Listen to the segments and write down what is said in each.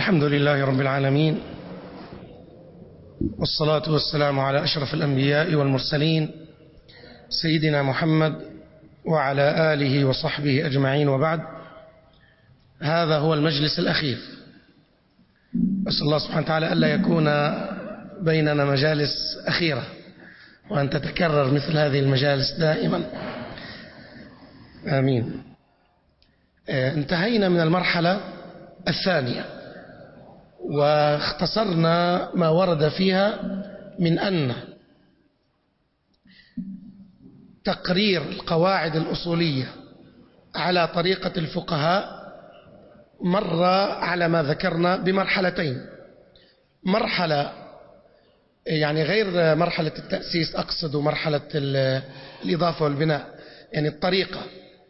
الحمد لله رب العالمين، والصلاة والسلام على أشرف الأنبياء والمرسلين سيدنا محمد وعلى آله وصحبه أجمعين، وبعد. هذا هو المجلس الأخير. أسأل الله سبحانه وتعالى ألا يكون بيننا مجالس أخيرة، وأن تتكرر مثل هذه المجالس دائما، آمين. انتهينا من المرحلة الثانية، واختصرنا ما ورد فيها من أن تقرير القواعد الأصولية على طريقة الفقهاء مر على ما ذكرنا بمرحلتين. مرحلة يعني غير مرحلة التأسيس، أقصد مرحلة الإضافة والبناء، يعني الطريقة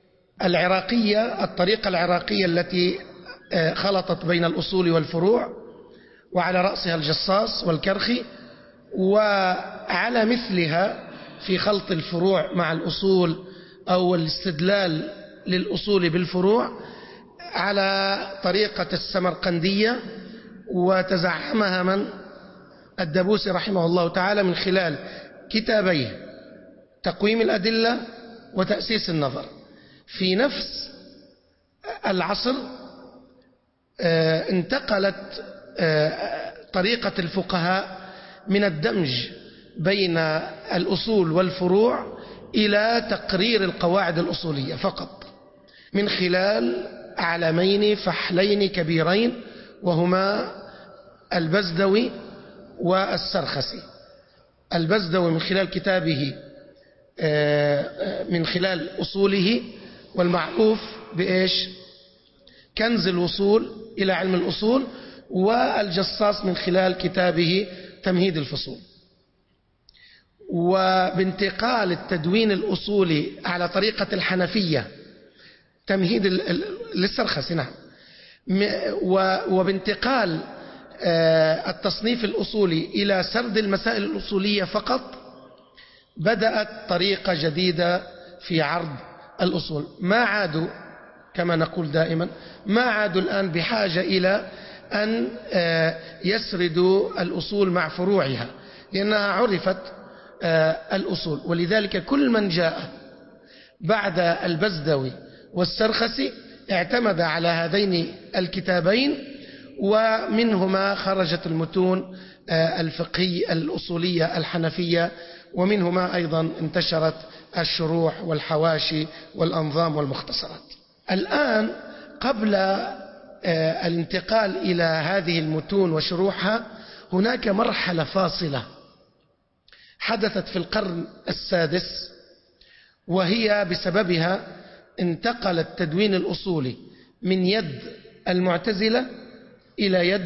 العراقية التي خلطت بين الأصول والفروع، وعلى رأسها الجصاص والكرخي، وعلى مثلها في خلط الفروع مع الأصول أو الاستدلال للأصول بالفروع على طريقة السمرقندية، وتزعمها من؟ الدبوسي رحمه الله تعالى من خلال كتابيه تقويم الأدلة وتأسيس النظر. في نفس العصر انتقلت طريقة الفقهاء من الدمج بين الأصول والفروع إلى تقرير القواعد الأصولية فقط، من خلال علمين فحلين كبيرين، وهما البزدوي والسرخسي. البزدوي من خلال كتابه من خلال أصوله، والمعروف بإيش؟ كنز الوصول إلى علم الأصول، والجصاص من خلال كتابه تمهيد الفصول. وبانتقال التدوين الأصولي على طريقة الحنفية تمهيد للسرخسي، نعم، وبانتقال التصنيف الأصولي إلى سرد المسائل الأصولية فقط، بدأت طريقة جديدة في عرض الأصول. ما عادوا، كما نقول دائما، ما عادوا الآن بحاجة إلى أن يسردوا الأصول مع فروعها، لأنها عرفت الأصول. ولذلك كل من جاء بعد البزدوي والسرخسي اعتمد على هذين الكتابين، ومنهما خرجت المتون الفقهية الأصولية الحنفية، ومنهما أيضا انتشرت الشروح والحواشي والأنظام والمختصرات. الآن قبل الانتقال إلى هذه المتون وشروحها، هناك مرحلة فاصلة حدثت في القرن السادس، وهي بسببها انتقل التدوين الأصولي من يد المعتزلة إلى يد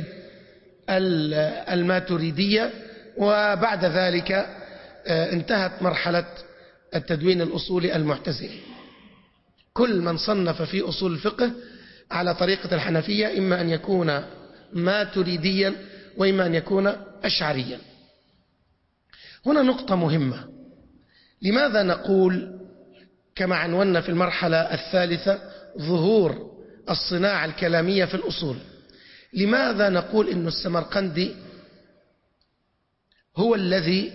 الماتريدية، وبعد ذلك انتهت مرحلة التدوين الأصولي المعتزلي. كل من صنف في أصول الفقه على طريقة الحنفية إما أن يكون ماتريديا وإما أن يكون أشعريا. هنا نقطة مهمة. لماذا نقول كما عنونا في المرحلة الثالثة ظهور الصناعة الكلامية في الأصول؟ لماذا نقول إن السمرقندي هو الذي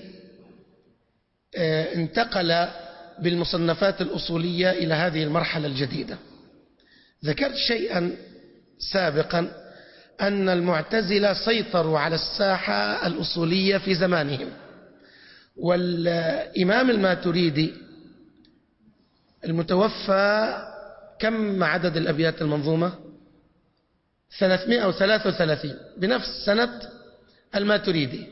انتقل بالمصنفات الأصولية إلى هذه المرحلة الجديدة؟ ذكرت شيئا سابقا أن المعتزلة سيطروا على الساحة الأصولية في زمانهم، والإمام الماتريدي المتوفى كم عدد الأبيات المنظومة؟ 333 بنفس سنة الماتريدي،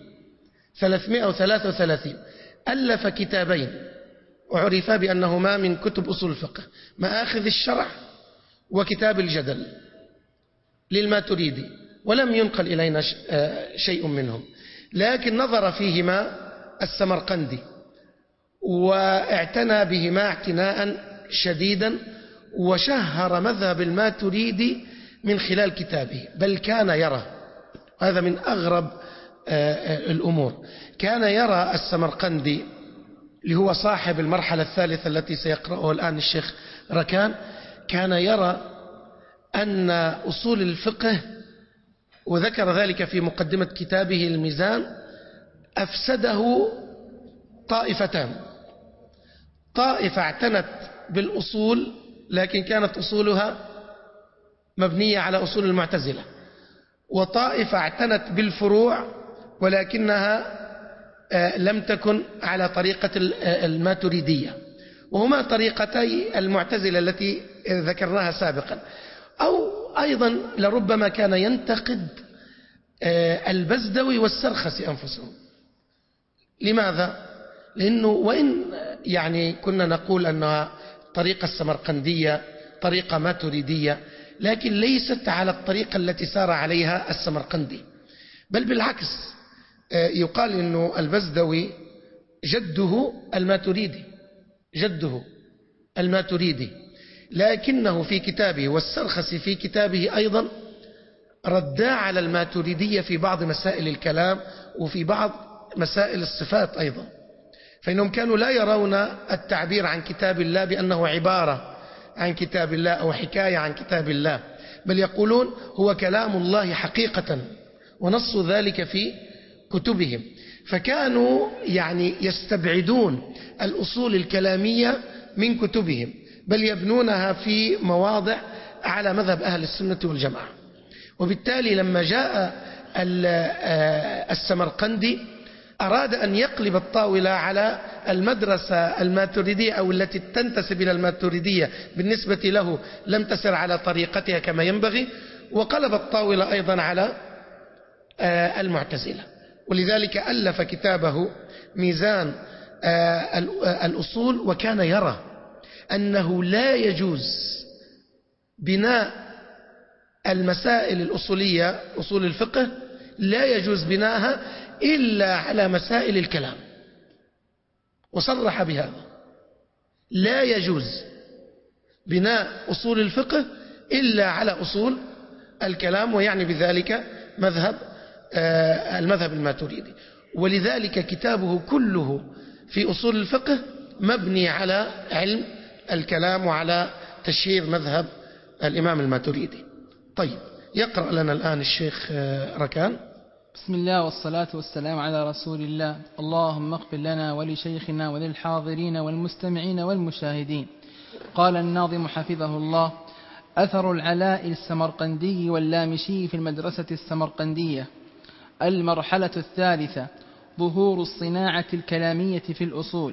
333. ألف كتابين وعرفا بأنهما من كتب أصول الفقه، مآخذ الشرع وكتاب الجدل للماتريدي، ولم ينقل إلينا شيء منهم، لكن نظر فيهما السمرقندي واعتنى بهما اعتناء شديدا، وشهر مذهب الماتريدي من خلال كتابه. بل كان يرى، هذا من أغرب الأمور، كان يرى السمرقندي اللي هو صاحب المرحلة الثالثة التي سيقرأه الآن الشيخ ركان، كان يرى أن أصول الفقه وذكر ذلك في مقدمة كتابه الميزان، أفسده طائفتان: طائفة اعتنت بالأصول لكن كانت أصولها مبنية على أصول المعتزلة، وطائفة اعتنت بالفروع ولكنها لم تكن على طريقة الماتريدية، وهما طريقتي المعتزلة التي ذكرناها سابقا. أو أيضا لربما كان ينتقد البزدوي والسرخسي أنفسهم. لماذا؟ لأنه وإن يعني كنا نقول أنها طريقة السمرقندية طريقة ماتريدية، لكن ليست على الطريقة التي سار عليها السمرقندي، بل بالعكس، يقال أنه البزدوي جده الماتريدي، لكنه في كتابه والسرخسي في كتابه أيضا ردا على الماتريدية في بعض مسائل الكلام وفي بعض مسائل الصفات أيضا، فإنهم كانوا لا يرون التعبير عن كتاب الله بأنه عبارة عن كتاب الله أو حكاية عن كتاب الله، بل يقولون هو كلام الله حقيقة، ونصوا ذلك في كتبهم. فكانوا يعني يستبعدون الأصول الكلامية من كتبهم، بل يبنونها في مواضع على مذهب أهل السنة والجماعة. وبالتالي لما جاء السمرقندي أراد أن يقلب الطاولة على المدرسة الماتريدية أو التي تنتسب إلى الماتريدية، بالنسبة له لم تسر على طريقتها كما ينبغي، وقلب الطاولة أيضا على المعتزلة. ولذلك ألف كتابه ميزان الأصول، وكان يرى أنه لا يجوز بناء المسائل الأصولية أصول الفقه لا يجوز بناءها إلا على مسائل الكلام، وصرح بهذا: لا يجوز بناء أصول الفقه إلا على أصول الكلام، ويعني بذلك المذهب الماتريدي. ولذلك كتابه كله في أصول الفقه مبني على علم الكلام وعلى تشهير مذهب الإمام الماتريدي. طيب، يقرأ لنا الآن الشيخ ركان. بسم الله والصلاة والسلام على رسول الله. اللهم اغفر لنا ولشيخنا وللحاضرين والمستمعين والمشاهدين. قال الناظم حفظه الله: أثر العلاء السمرقندي واللامشي في المدرسة السمرقندية. المرحلة الثالثة: ظهور الصناعة الكلامية في الأصول.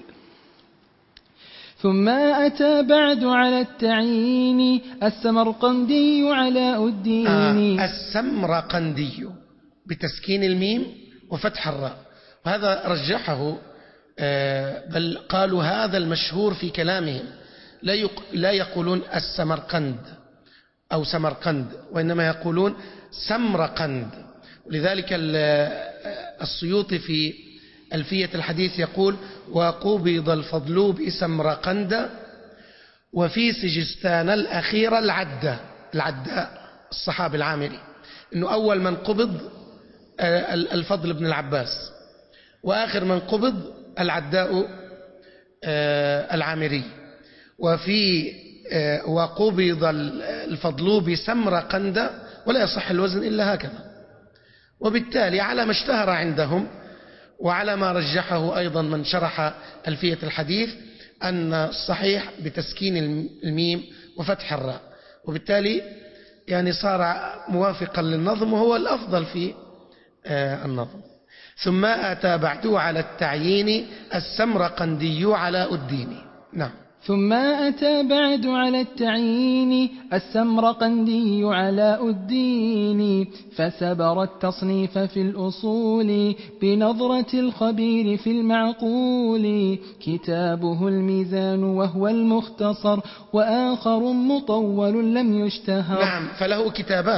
ثم أتى بعد على التعيين السمرقندي علاء الدين. السمرقندي بتسكين الميم وفتح الراء، وهذا رجحه، بل قالوا هذا المشهور في كلامهم، لا يقولون السمرقند أو سمرقند، وإنما يقولون سمرقند. ولذلك السيوطي في ألفية الحديث يقول: وقبض الفضل بسمرقند وفي سجستان الأخير العداء الصحابي العامري، إنه أول من قبض الفضل بن العباس، وآخر من قبض العداء العامري. وفي وقبض الفضل بسمرقند، ولا يصح الوزن إلا هكذا. وبالتالي على ما اشتهر عندهم وعلى ما رجحه أيضا من شرح ألفية الحديث أن الصحيح بتسكين الميم وفتح الراء، وبالتالي يعني صار موافقا للنظم، وهو الأفضل في النظم. ثم أتى بعده على التعيين السمرقندي علاء الدين. نعم. ثم أتى بعد على التعيين السمرقندي علاء الدين، فسبر التصنيف في الأصول بنظرة الخبير في المعقول. كتابه الميزان وهو المختصر، وآخر مطول لم يشتهر. نعم، فله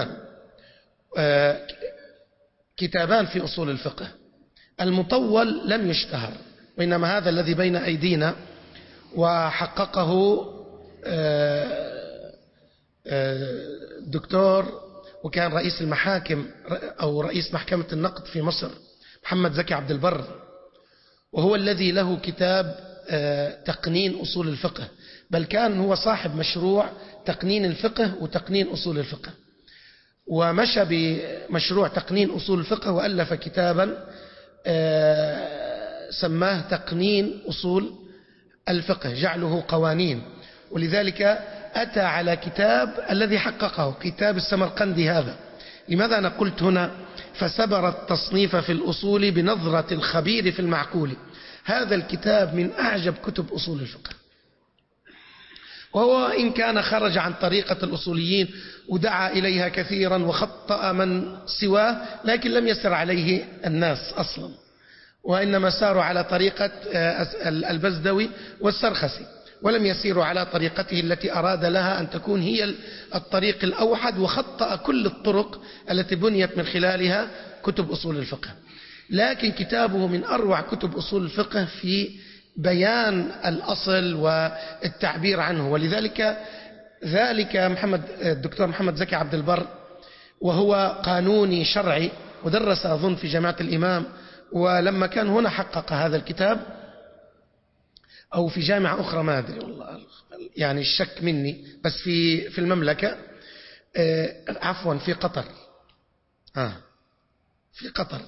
كتابان في أصول الفقه. المطول لم يشتهر، وإنما هذا الذي بين أيدينا، وحققه دكتور وكان رئيس المحاكم أو رئيس محكمة النقد في مصر محمد زكي عبد البر، وهو الذي له كتاب تقنين أصول الفقه، بل كان هو صاحب مشروع تقنين الفقه وتقنين أصول الفقه. ومشى بمشروع تقنين أصول الفقه، وألف كتابا سماه تقنين أصول الفقه، جعله قوانين. ولذلك أتى على كتاب الذي حققه، كتاب السمرقندي هذا. لماذا أنا قلت هنا فسبر التصنيف في الأصول بنظرة الخبير في المعقول؟ هذا الكتاب من أعجب كتب أصول الفقه، وهو إن كان خرج عن طريقة الأصوليين ودعا إليها كثيرا وخطأ من سواه، لكن لم يسر عليه الناس أصلا، وإنما ساروا على طريقة البزدوي والسرخسي، ولم يسيروا على طريقته التي أراد لها أن تكون هي الطريق الأوحد، وخطأ كل الطرق التي بنيت من خلالها كتب أصول الفقه. لكن كتابه من أروع كتب أصول الفقه في بيان الأصل والتعبير عنه. ولذلك الدكتور محمد زكي عبد البر، وهو قانوني شرعي ودرس أظن في جامعة الإمام، ولما كان هنا حقق هذا الكتاب، أو في جامعة أخرى ما أدري والله، يعني الشك مني، بس في المملكة، عفوا في قطر، في قطر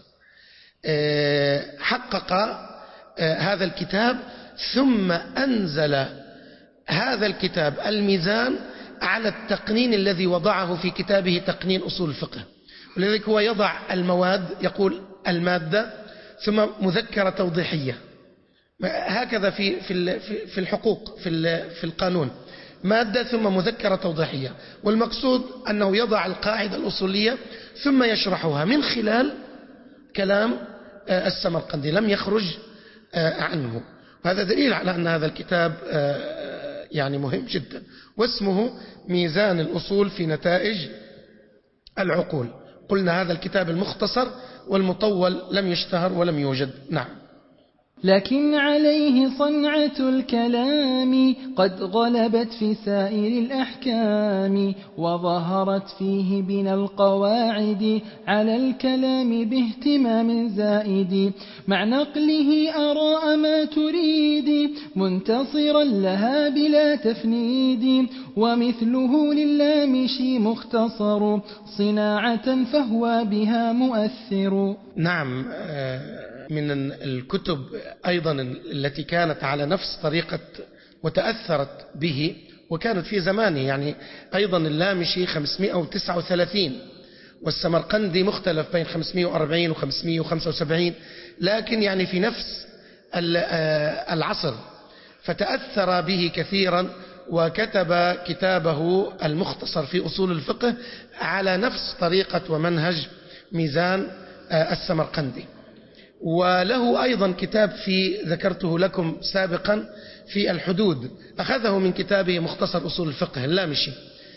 حقق هذا الكتاب، ثم أنزل هذا الكتاب الميزان على التقنين الذي وضعه في كتابه تقنين أصول الفقه. ولذلك هو يضع المواد، يقول المادة ثم مذكرة توضيحية، هكذا في الحقوق في القانون، مادة ثم مذكرة توضيحية. والمقصود أنه يضع القاعدة الأصولية ثم يشرحها من خلال كلام السمرقندي، لم يخرج عنه. وهذا دليل على أن هذا الكتاب يعني مهم جدا، واسمه ميزان الأصول في نتائج العقول. قلنا هذا الكتاب المختصر، والمطول لم يشتهر ولم يوجد. نعم. لكن عليه صنعة الكلام قد غلبت في سائر الأحكام، وظهرت فيه بنا القواعد على الكلام باهتمام زائد، مع نقله أراء ما تريد منتصرا لها بلا تفنيد، ومثله للامشي مختصر صناعة فهو بها مؤثر. نعم. من الكتب أيضا التي كانت على نفس طريقة وتأثرت به، وكانت في زمانه، يعني أيضا اللامشي 539 والسمرقندي مختلف بين 540 و575، لكن يعني في نفس العصر، فتأثر به كثيرا، وكتب كتابه المختصر في أصول الفقه على نفس طريقة ومنهج ميزان السمرقندي. وله أيضا كتاب ذكرته لكم سابقا في الحدود، أخذه من كتابه مختصر أصول الفقه اللامشي،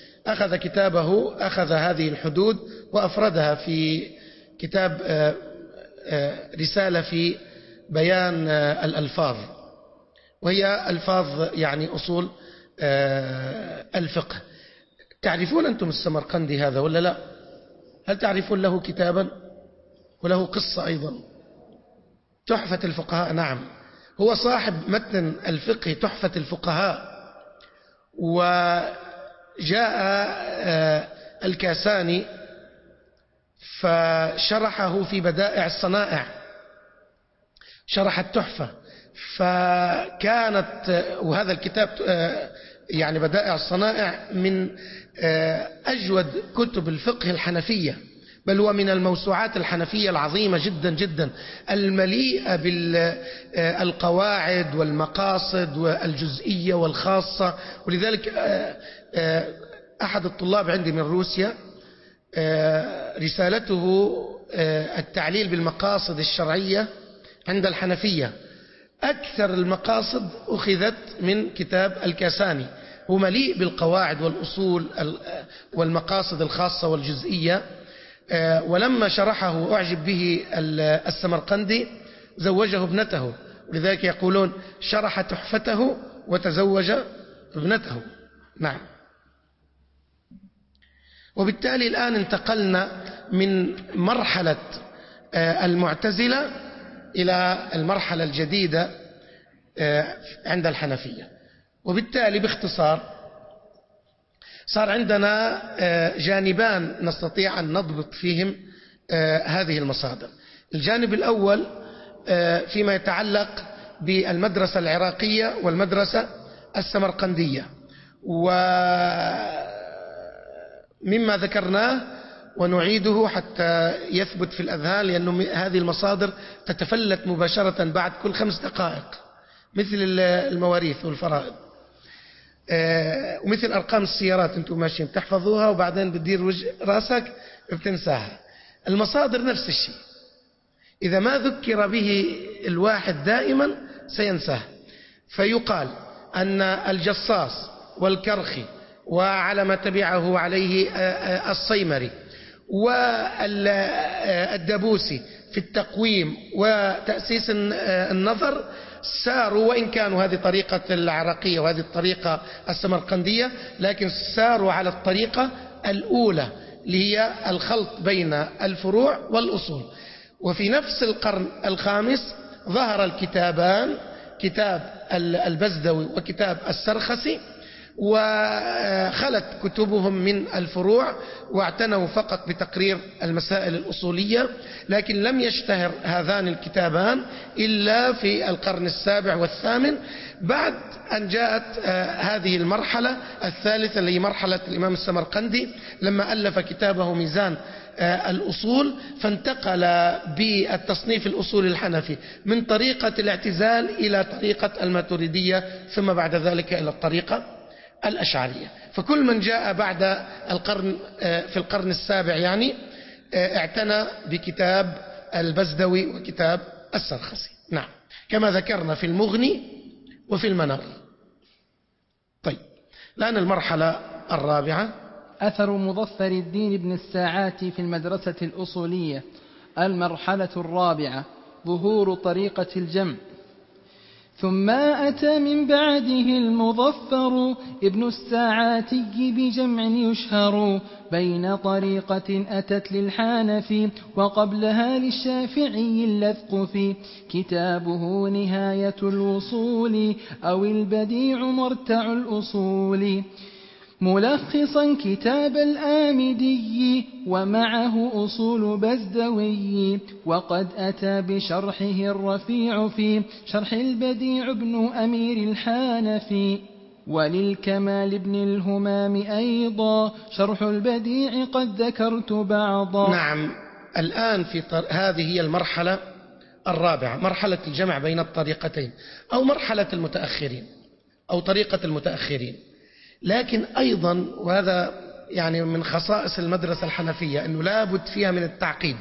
أخذ هذه الحدود وأفردها في كتاب رسالة في بيان الألفاظ، وهي ألفاظ يعني أصول الفقه. تعرفون أنتم السمرقندي هذا ولا لا؟ هل تعرفون له كتابا؟ وله قصة أيضا، تحفة الفقهاء. نعم، هو صاحب متن الفقه تحفة الفقهاء. وجاء الكاساني فشرحه في بدائع الصنائع، شرح التحفة، فكانت، وهذا الكتاب يعني بدائع الصنائع من أجود كتب الفقه الحنفية، بل هو من الموسوعات الحنفية العظيمة جدا جدا، المليئة بالقواعد والمقاصد والجزئية والخاصة. ولذلك أحد الطلاب عندي من روسيا رسالته التعليل بالمقاصد الشرعية عند الحنفية، أكثر المقاصد أخذت من كتاب الكاساني، هو مليء بالقواعد والأصول والمقاصد الخاصة والجزئية. ولما شرحه أعجب به السمرقندي زوجه ابنته، ولذلك يقولون شرح تحفته وتزوج ابنته. نعم. وبالتالي الآن انتقلنا من مرحلة المعتزلة إلى المرحلة الجديدة عند الحنفية. وبالتالي باختصار صار عندنا جانبان نستطيع أن نضبط فيهم هذه المصادر. الجانب الأول فيما يتعلق بالمدرسة العراقية والمدرسة السمرقندية، ومما ذكرناه ونعيده حتى يثبت في الأذهان، لأن هذه المصادر تتفلت مباشرة بعد كل 5 دقائق، مثل المواريث والفرائض، ومثل أرقام السيارات، أنتم ماشيين تحفظوها وبعدين بتدير راسك بتنساها. المصادر نفس الشيء، إذا ما ذكر به الواحد دائما سينساه. فيقال أن الجصاص والكرخي وعلى ما تبعه عليه الصيمري والدبوسي في التقويم وتأسيس النظر ساروا، وإن كانوا هذه طريقة العراقية وهذه الطريقة السمرقندية، لكن ساروا على الطريقة الأولى اللي هي الخلط بين الفروع والأصول. وفي نفس القرن الخامس ظهر الكتابان، كتاب البزدوي وكتاب السرخسي، وخلت كتبهم من الفروع واعتنوا فقط بتقرير المسائل الأصولية، لكن لم يشتهر هذان الكتابان إلا في القرن السابع والثامن، بعد أن جاءت هذه المرحلة الثالثة اللي هي مرحلة الإمام السمرقندي لما ألف كتابه ميزان الأصول، فانتقل بالتصنيف الأصول الحنفي من طريقة الاعتزال إلى طريقة الماتريدية، ثم بعد ذلك إلى الطريقة الأشعرية. فكل من جاء بعد القرن في القرن السابع يعني اعتنى بكتاب البزدوي وكتاب السرخسي، نعم، كما ذكرنا في المغني وفي المنار. طيب، الآن المرحلة الرابعة، أثر مظفر الدين بن الساعات في المدرسة الأصولية. المرحلة الرابعة، ظهور طريقة الجمع. ثم أتى من بعده المظفر ابن الساعاتي بجمع يشهر بين طريقة أتت للحنفي وقبلها للشافعي اللذق في كتابه نهاية الوصول أو البديع مرتع الأصول، ملخصا كتاب الآمدي ومعه أصول بزدوي، وقد أتى بشرحه الرفيع في شرح البديع ابن أمير الحنفي، وللكمال ابن الهمام أيضا شرح البديع قد ذكرت بعضا. نعم، الآن في هذه هي المرحلة الرابعة، مرحلة الجمع بين الطريقتين أو مرحلة المتأخرين أو طريقة المتأخرين. لكن أيضا، وهذا يعني من خصائص المدرسة الحنفية، أنه لا بد فيها من التعقيد.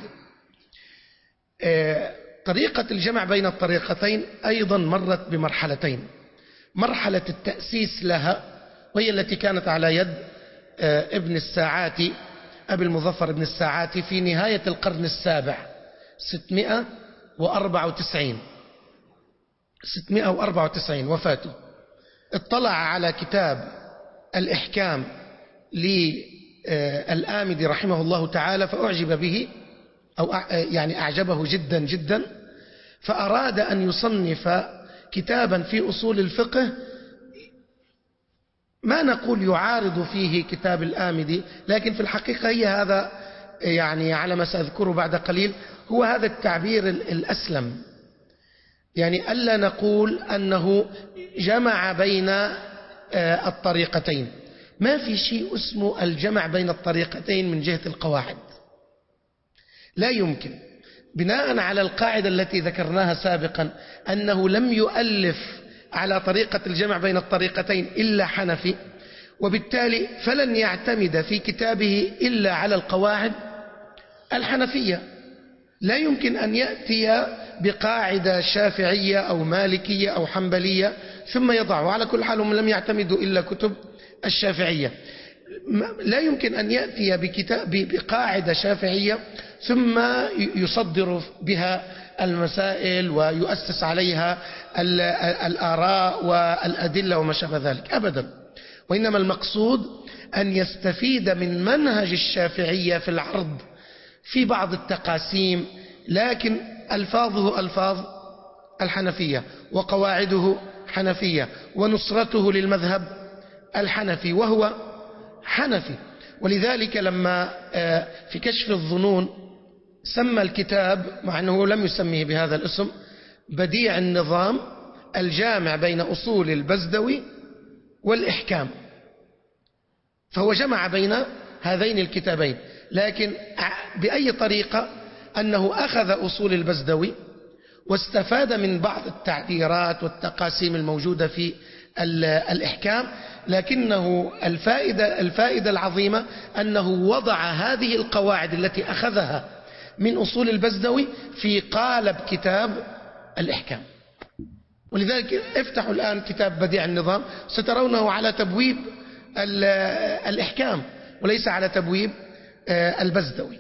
طريقة الجمع بين الطريقتين أيضا مرت بمرحلتين، مرحلة التأسيس لها وهي التي كانت على يد ابن الساعاتي أبي المظفر ابن الساعاتي في نهاية القرن السابع 694 وفاته. اطلع على كتاب الإحكام للآمدي رحمه الله تعالى فأعجب به، أو يعني أعجبه جدا جدا، فأراد أن يصنف كتابا في أصول الفقه، ما نقول يعارض فيه كتاب الآمدي، لكن في الحقيقة هي هذا، يعني على ما سأذكره بعد قليل، هو هذا التعبير الأسلم، يعني ألا نقول أنه جمع بين الطريقتين. ما في شيء اسمه الجمع بين الطريقتين من جهة القواعد، لا يمكن، بناء على القاعدة التي ذكرناها سابقا أنه لم يؤلف على طريقة الجمع بين الطريقتين إلا حنفي، وبالتالي فلن يعتمد في كتابه إلا على القواعد الحنفية. لا يمكن أن يأتي بقاعدة شافعية أو مالكية أو حنبلية ثم يضعه. على كل حال هم لم يعتمدوا إلا كتب الشافعية. لا يمكن أن يأتي بقاعدة شافعية ثم يصدر بها المسائل ويؤسس عليها الآراء والأدلة وما شابه ذلك، أبدا. وإنما المقصود أن يستفيد من منهج الشافعية في العرض في بعض التقاسيم، لكن ألفاظه ألفاظ الحنفية وقواعده حنفية ونصرته للمذهب الحنفي، وهو حنفي. ولذلك لما في كشف الظنون سمى الكتاب، مع أنه لم يسميه بهذا الاسم، بديع النظام الجامع بين أصول البزدوي والإحكام، فهو جمع بين هذين الكتابين. لكن بأي طريقة أنه أخذ أصول البزدوي واستفاد من بعض التعبيرات والتقاسيم الموجودة في الإحكام، لكنه الفائدة العظيمة أنه وضع هذه القواعد التي أخذها من أصول البزدوي في قالب كتاب الإحكام. ولذلك افتحوا الآن كتاب بديع النظام سترونه على تبويب الإحكام وليس على تبويب البزدوي.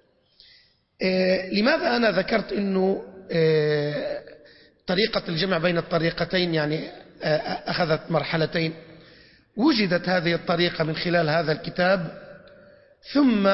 لماذا أنا ذكرت أنه طريقة الجمع بين الطريقتين يعني أخذت مرحلتين؟ وجدت هذه الطريقة من خلال هذا الكتاب، ثم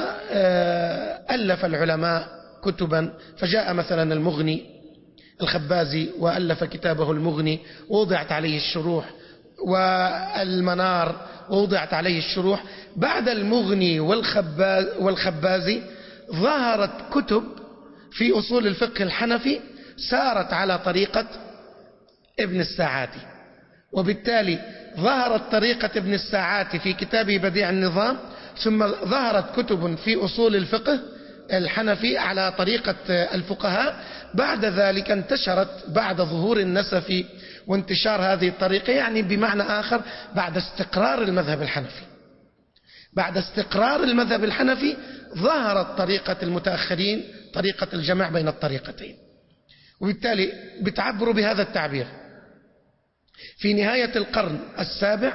ألف العلماء كتبا، فجاء مثلا المغني الخبازي وألف كتابه المغني ووضعت عليه الشروح، والمنار ووضعت عليه الشروح. بعد المغني والخبازي ظهرت كتب في أصول الفقه الحنفي سارت على طريقة ابن الساعاتي، وبالتالي ظهرت طريقة ابن الساعاتي في كتابه بديع النظام، ثم ظهرت كتب في أصول الفقه الحنفي على طريقة الفقهاء. بعد ذلك انتشرت بعد ظهور النسفي وانتشار هذه الطريقة، يعني بمعنى آخر بعد استقرار المذهب الحنفي. بعد استقرار المذهب الحنفي ظهرت طريقة المتأخرين، طريقة الجمع بين الطريقتين. وبالتالي بتعبروا بهذا التعبير في نهاية القرن السابع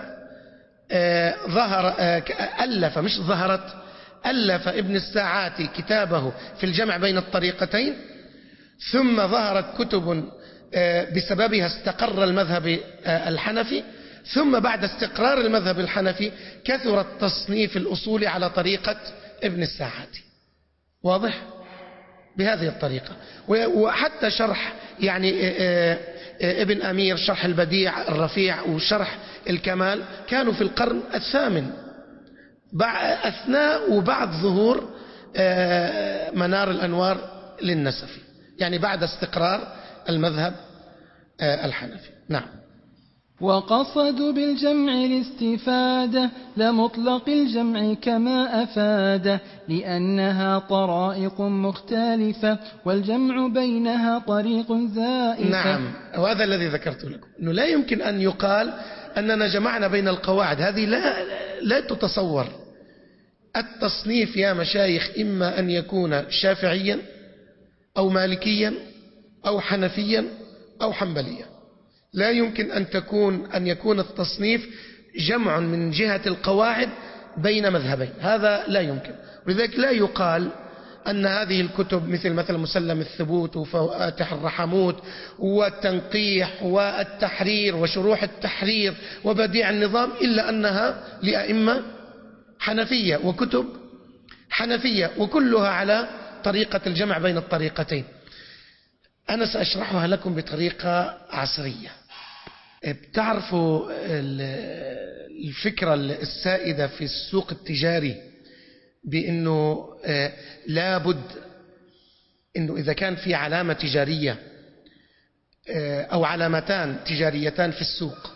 ألف ابن الساعاتي كتابه في الجمع بين الطريقتين، ثم ظهرت كتب بسببها استقر المذهب الحنفي، ثم بعد استقرار المذهب الحنفي كثر التصنيف الأصول على طريقة ابن الساعاتي. واضح؟ بهذه الطريقة. وحتى شرح يعني ابن أمير، شرح البديع الرفيع وشرح الكمال كانوا في القرن الثامن أثناء وبعد ظهور منار الأنوار للنسفي، يعني بعد استقرار المذهب الحنفي. نعم. وقصدوا بالجمع الاستفادة لمطلق الجمع كما أفاد، لأنها طرائق مختلفة والجمع بينها طريق زائفة. نعم، وهذا الذي ذكرت لكم، أنه لا يمكن أن يقال أننا جمعنا بين القواعد، هذه لا تتصور. التصنيف يا مشايخ إما أن يكون شافعيا أو مالكيا أو حنفيا أو حنبليا، لا يمكن أن يكون التصنيف جمع من جهة القواعد بين مذهبين، هذا لا يمكن. ولذلك لا يقال أن هذه الكتب مثل مسلم الثبوت وفواتح الرحموت والتنقيح والتحرير وشروح التحرير وبديع النظام إلا أنها لأئمة حنفية وكتب حنفية، وكلها على طريقة الجمع بين الطريقتين. أنا سأشرحها لكم بطريقة عصرية. بتعرفوا الفكرة السائدة في السوق التجاري بأنه لابد أنه إذا كان في علامة تجارية أو علامتان تجاريتان في السوق،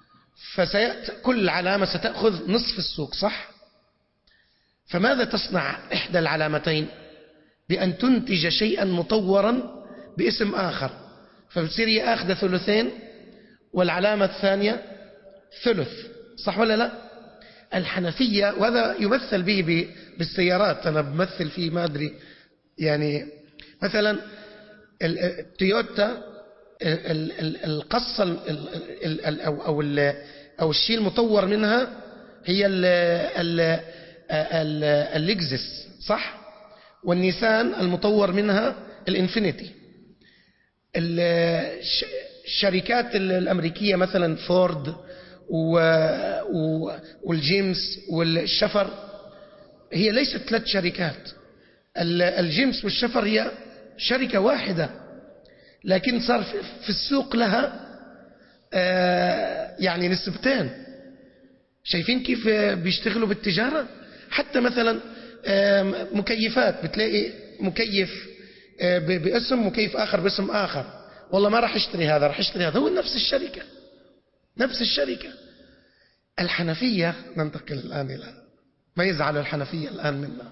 كل علامة ستأخذ نصف السوق، صح؟ فماذا تصنع إحدى العلامتين؟ بأن تنتج شيئا مطورا باسم آخر، فبتصير هي أخذ ثلثين والعلامة الثانية ثلث، صح ولا لا؟ الحنفية، وهذا يمثل به بالسيارات، أنا بمثل فيه ما أدري، يعني مثلا التويوتا القصة أو الشيء المطور منها هي الليكزس، صح؟ والنيسان المطور منها الانفينيتي. الشركات الأمريكية مثلا فورد والجيمس والشفر هي ليست 3 شركات، الجيمس والشفر هي شركة واحدة، لكن صار في السوق لها يعني نسبتين، شايفين كيف بيشتغلوا بالتجارة؟ حتى مثلا مكيفات، بتلاقي مكيف باسم، مكيف آخر باسم آخر، والله ما راح اشتري هذا، راح اشتري هذا. هو نفس الشركة، نفس الشركة. الحنفية، ننتقل الآن إلى ما يزعل الحنفية الآن منا.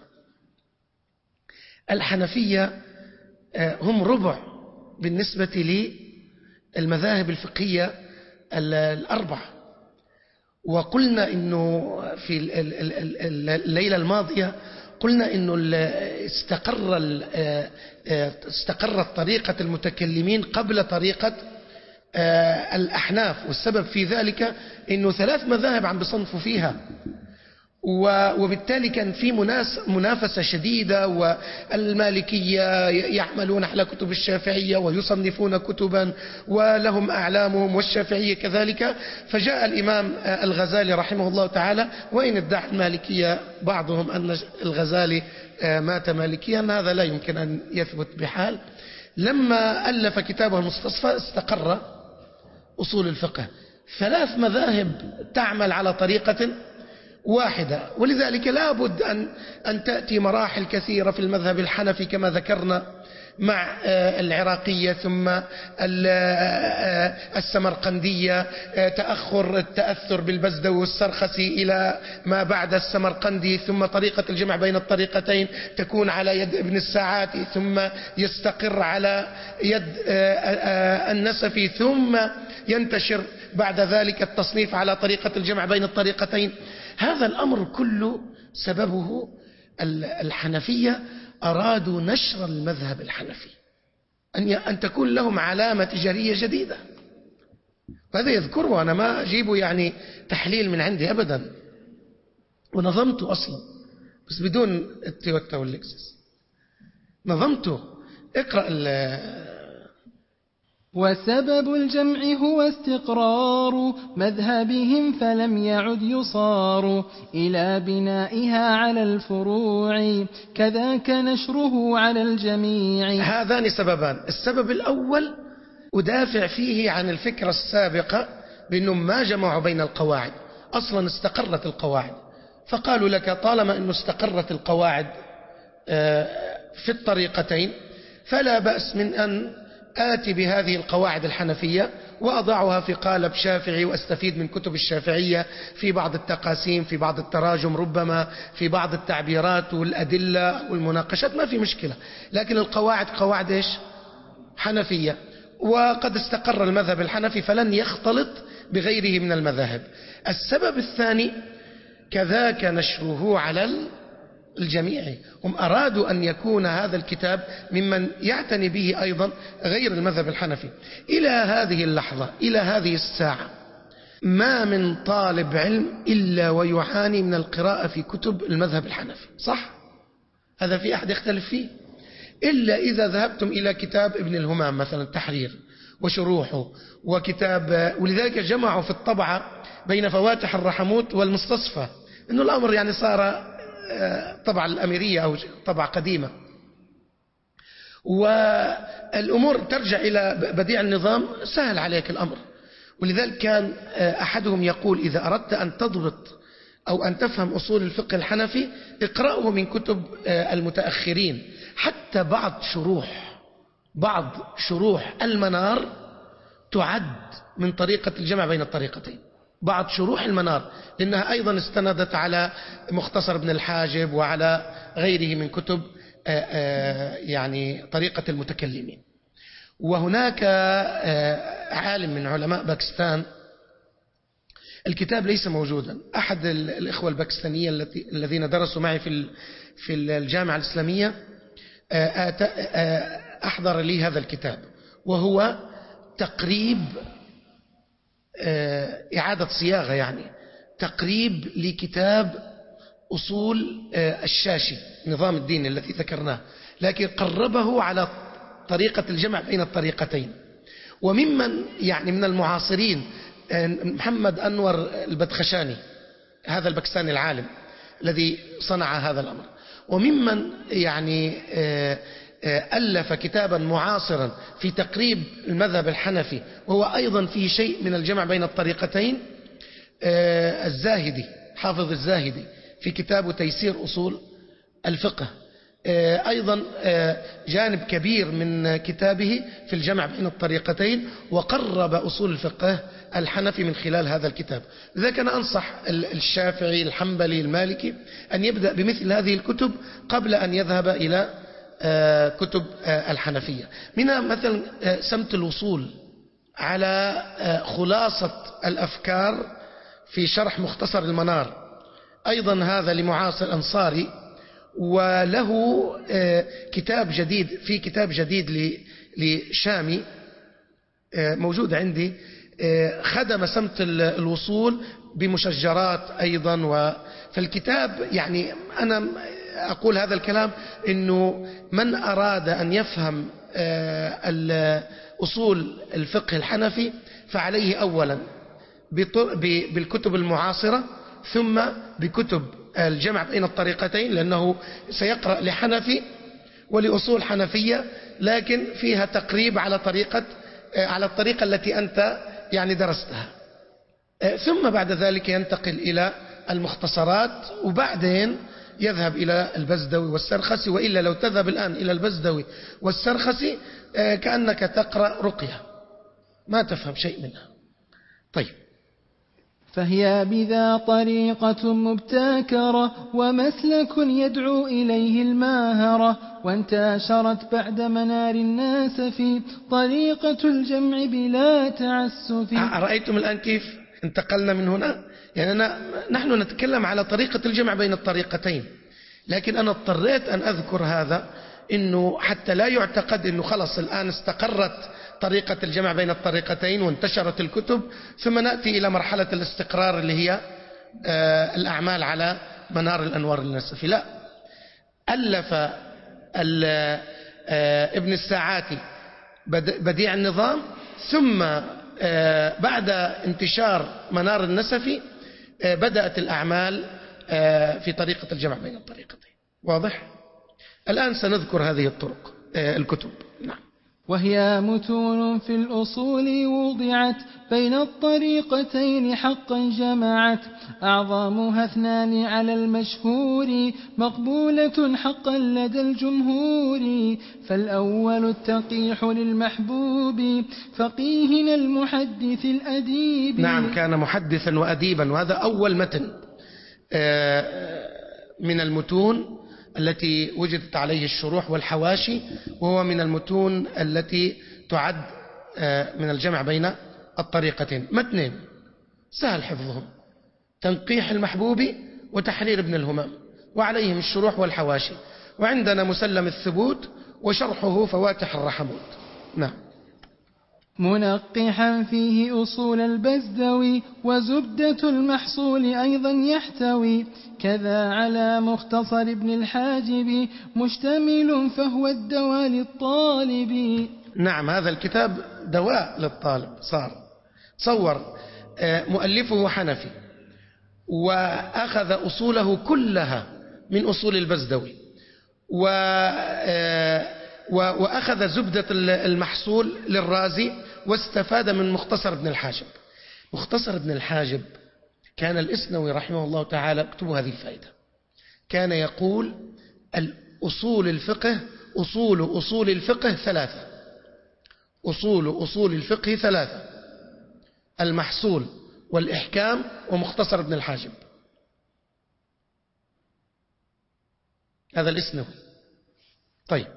الحنفية هم ربع بالنسبة للمذاهب الفقهية الأربعة. وقلنا إنه في الليلة الماضية قلنا إنه استقرت طريقة المتكلمين قبل طريقة الأحناف، والسبب في ذلك إنه 3 مذاهب عم بصنفوا فيها، وبالتالي كان في منافسة شديدة، والمالكية يعملون على كتب الشافعية ويصنفون كتبا ولهم أعلامهم، والشافعية كذلك. فجاء الإمام الغزالي رحمه الله تعالى، وإن ادعى المالكية بعضهم أن الغزالي مات مالكيا، هذا لا يمكن أن يثبت بحال. لما ألف كتابه المستصفى استقر أصول الفقه. 3 مذاهب تعمل على طريقة واحدة، ولذلك لا بد أن تأتي مراحل كثيرة في المذهب الحنفي كما ذكرنا، مع العراقية ثم السمرقندية، تأخر التأثر بالبزدوي والسرخسي إلى ما بعد السمرقندي، ثم طريقة الجمع بين الطريقتين تكون على يد ابن الساعاتي، ثم يستقر على يد النسفي، ثم ينتشر بعد ذلك التصنيف على طريقة الجمع بين الطريقتين. هذا الأمر كله سببه الحنفية أرادوا نشر المذهب الحنفي، أن تكون لهم علامة تجارية جديدة. وهذا يذكره، أنا ما أجيبه يعني تحليل من عندي أبدا، ونظمته أصلا بس بدون التويوتا واللكسس، نظمته. اقرأ وسبب الجمع هو استقرار مذهبهم، فلم يعد يصار إلى بنائها على الفروع، كذاك نشره على الجميع. هذان سببان. السبب الأول أدافع فيه عن الفكرة السابقة بأنهم ما جمعوا بين القواعد، أصلا استقرت القواعد، فقالوا لك طالما أنه استقرت القواعد في الطريقتين فلا بأس من أن آتي بهذه القواعد الحنفية وأضعها في قالب شافعي، وأستفيد من كتب الشافعية في بعض التقاسيم، في بعض التراجم، ربما في بعض التعبيرات والأدلة والمناقشات، ما في مشكلة. لكن القواعد قواعد إيش؟ حنفية، وقد استقر المذهب الحنفي فلن يختلط بغيره من المذاهب. السبب الثاني كذاك نشره على الجميع. هم أرادوا أن يكون هذا الكتاب ممن يعتني به أيضا غير المذهب الحنفي. إلى هذه اللحظة، إلى هذه الساعة، ما من طالب علم إلا ويعاني من القراءة في كتب المذهب الحنفي، صح؟ هذا في أحد يختلف فيه؟ إلا إذا ذهبتم إلى كتاب ابن الهمام مثلا التحرير وشروحه وكتاب، ولذلك جمعوا في الطبعة بين فواتح الرحموت والمستصفى، إنه الأمر يعني صار طبعة الأميرية أو طبعة قديمة، والأمور ترجع إلى بديع النظام، سهل عليك الأمر. ولذلك كان أحدهم يقول إذا أردت أن تضبط أو أن تفهم أصول الفقه الحنفي اقرأه من كتب المتأخرين. حتى بعض شروح المنار تعد من طريقة الجمع بين الطريقتين، بعض شروح المنار، لأنها أيضا استندت على مختصر ابن الحاجب وعلى غيره من كتب يعني طريقة المتكلمين. وهناك عالم من علماء باكستان، الكتاب ليس موجودا، أحد الإخوة الباكستانية الذين درسوا معي في الجامعة الإسلامية أحضر لي هذا الكتاب، وهو تقريب إعادة صياغة، يعني تقريب لكتاب أصول الشاشي نظام الدين الذي ذكرناه، لكن قربه على طريقة الجمع بين الطريقتين. وممن يعني من المعاصرين محمد أنور البدخشاني، هذا الباكستاني العالم الذي صنع هذا الأمر، وممن يعني ألف كتابا معاصرا في تقريب المذهب الحنفي وهو أيضا فيه شيء من الجمع بين الطريقتين، الزاهدي، حافظ الزاهدي في كتابه تيسير أصول الفقه. أيضا جانب كبير من كتابه في الجمع بين الطريقتين، وقرب أصول الفقه الحنفي من خلال هذا الكتاب. لذلك أنا أنصح الشافعي الحنبلي المالكي أن يبدأ بمثل هذه الكتب قبل أن يذهب إلى كتب الحنفية. منها مثلا سمت الوصول على خلاصة الأفكار في شرح مختصر المنار، أيضا هذا لمعاصر أنصاري، وله كتاب جديد، في كتاب جديد لشامي موجود عندي، خدم سمت الوصول بمشجرات أيضا. فالكتاب يعني أنا أقول هذا الكلام إنه من أراد أن يفهم أصول الفقه الحنفي فعليه أولا بالكتب المعاصرة، ثم بكتب الجمع بين الطريقتين، لأنه سيقرأ لحنفي ولأصول حنفية، لكن فيها تقريب على الطريقة التي أنت يعني درستها. ثم بعد ذلك ينتقل إلى المختصرات، وبعدين يذهب إلى البزدوي والسرخسي. وإلا لو تذهب الآن إلى البزدوي والسرخسي كأنك تقرأ رقية، ما تفهم شيء منها. طيب، فهي بذا طريقة مبتكرة ومسلك يدعو إليه الماهرة، وانتشرت بعد منار الناس في طريقة الجمع بلا تعسف. رأيتم الآن كيف انتقلنا من هنا؟ يعني نحن نتكلم على طريقة الجمع بين الطريقتين، لكن أنا اضطريت أن أذكر هذا إنه حتى لا يعتقد إنه خلص الآن استقرت طريقة الجمع بين الطريقتين وانتشرت الكتب، ثم نأتي إلى مرحلة الاستقرار اللي هي الأعمال على منار الأنوار النسفي. لا، ألف ابن الساعاتي بديع النظام، ثم بعد انتشار منار النسفي بدأت الأعمال في طريقة الجمع بين الطريقتين. واضح؟ الآن سنذكر هذه الطرق الكتب. نعم. وهي متون في الأصول وضعت بين الطريقتين حقا جمعت، أعظمها 2 على المشهور مقبولة حقا لدى الجمهور، فالأول التقيح للمحبوب فقيهنا المحدث الأديب. نعم، كان محدثا وأديبا، وهذا أول متن من المتون التي وجدت عليه الشروح والحواشي، وهو من المتون التي تعد من الجمع بين الطريقتين. متنين سهل حفظهم، تنقيح المحبوبي وتحرير ابن الهمام، وعليهم الشروح والحواشي. وعندنا مسلم الثبوت وشرحه فواتح الرحمود. نعم. منقحا فيه أصول البزدوي وزبدة المحصول أيضا يحتوي، كذا على مختصر ابن الحاجب مشتمل فهو الدواء للطالب. نعم، هذا الكتاب دواء للطالب. تصور مؤلفه حنفي وأخذ أصوله كلها من أصول البزدوي، وأخذ زبدة المحصول للرازي، واستفاد من مختصر ابن الحاجب. مختصر ابن الحاجب كان الإسنوي رحمه الله تعالى، اكتبوا هذه الفائدة، كان يقول أصول الفقه أصول الفقه 3، أصول الفقه 3: المحصول والإحكام ومختصر ابن الحاجب. هذا الإسنوي. طيب،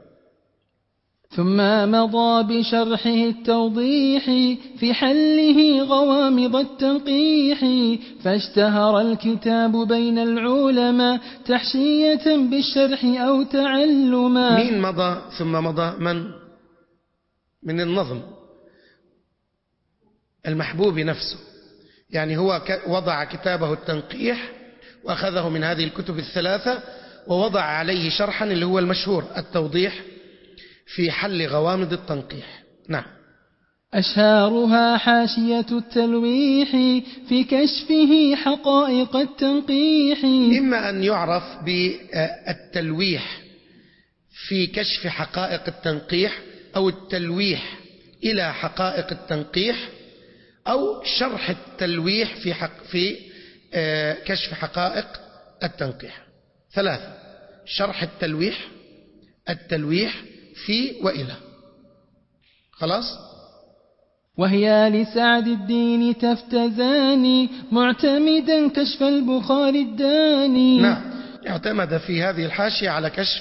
ثم مضى بشرحه التوضيح في حله غوامض التنقيح، فاشتهر الكتاب بين العلماء تحشية بالشرح أو تعلما. مين مضى؟ ثم مضى من النظم المحبوب نفسه، يعني هو وضع كتابه التنقيح وأخذه من هذه الكتب 3 ووضع عليه شرحا اللي هو المشهور التوضيح في حل غوامض التنقيح. نعم. أشهارها حاشية التلويح في كشفه حقائق التنقيح. إما أن يعرف بالتلويح في كشف حقائق التنقيح، أو التلويح إلى حقائق التنقيح، أو شرح التلويح في كشف حقائق التنقيح. 3: شرح التلويح في وإلى. خلاص. وهي لسعد الدين تفتزاني معتمدا كشف البخاري الداني. نعم، اعتمد في هذه الحاشية على كشف.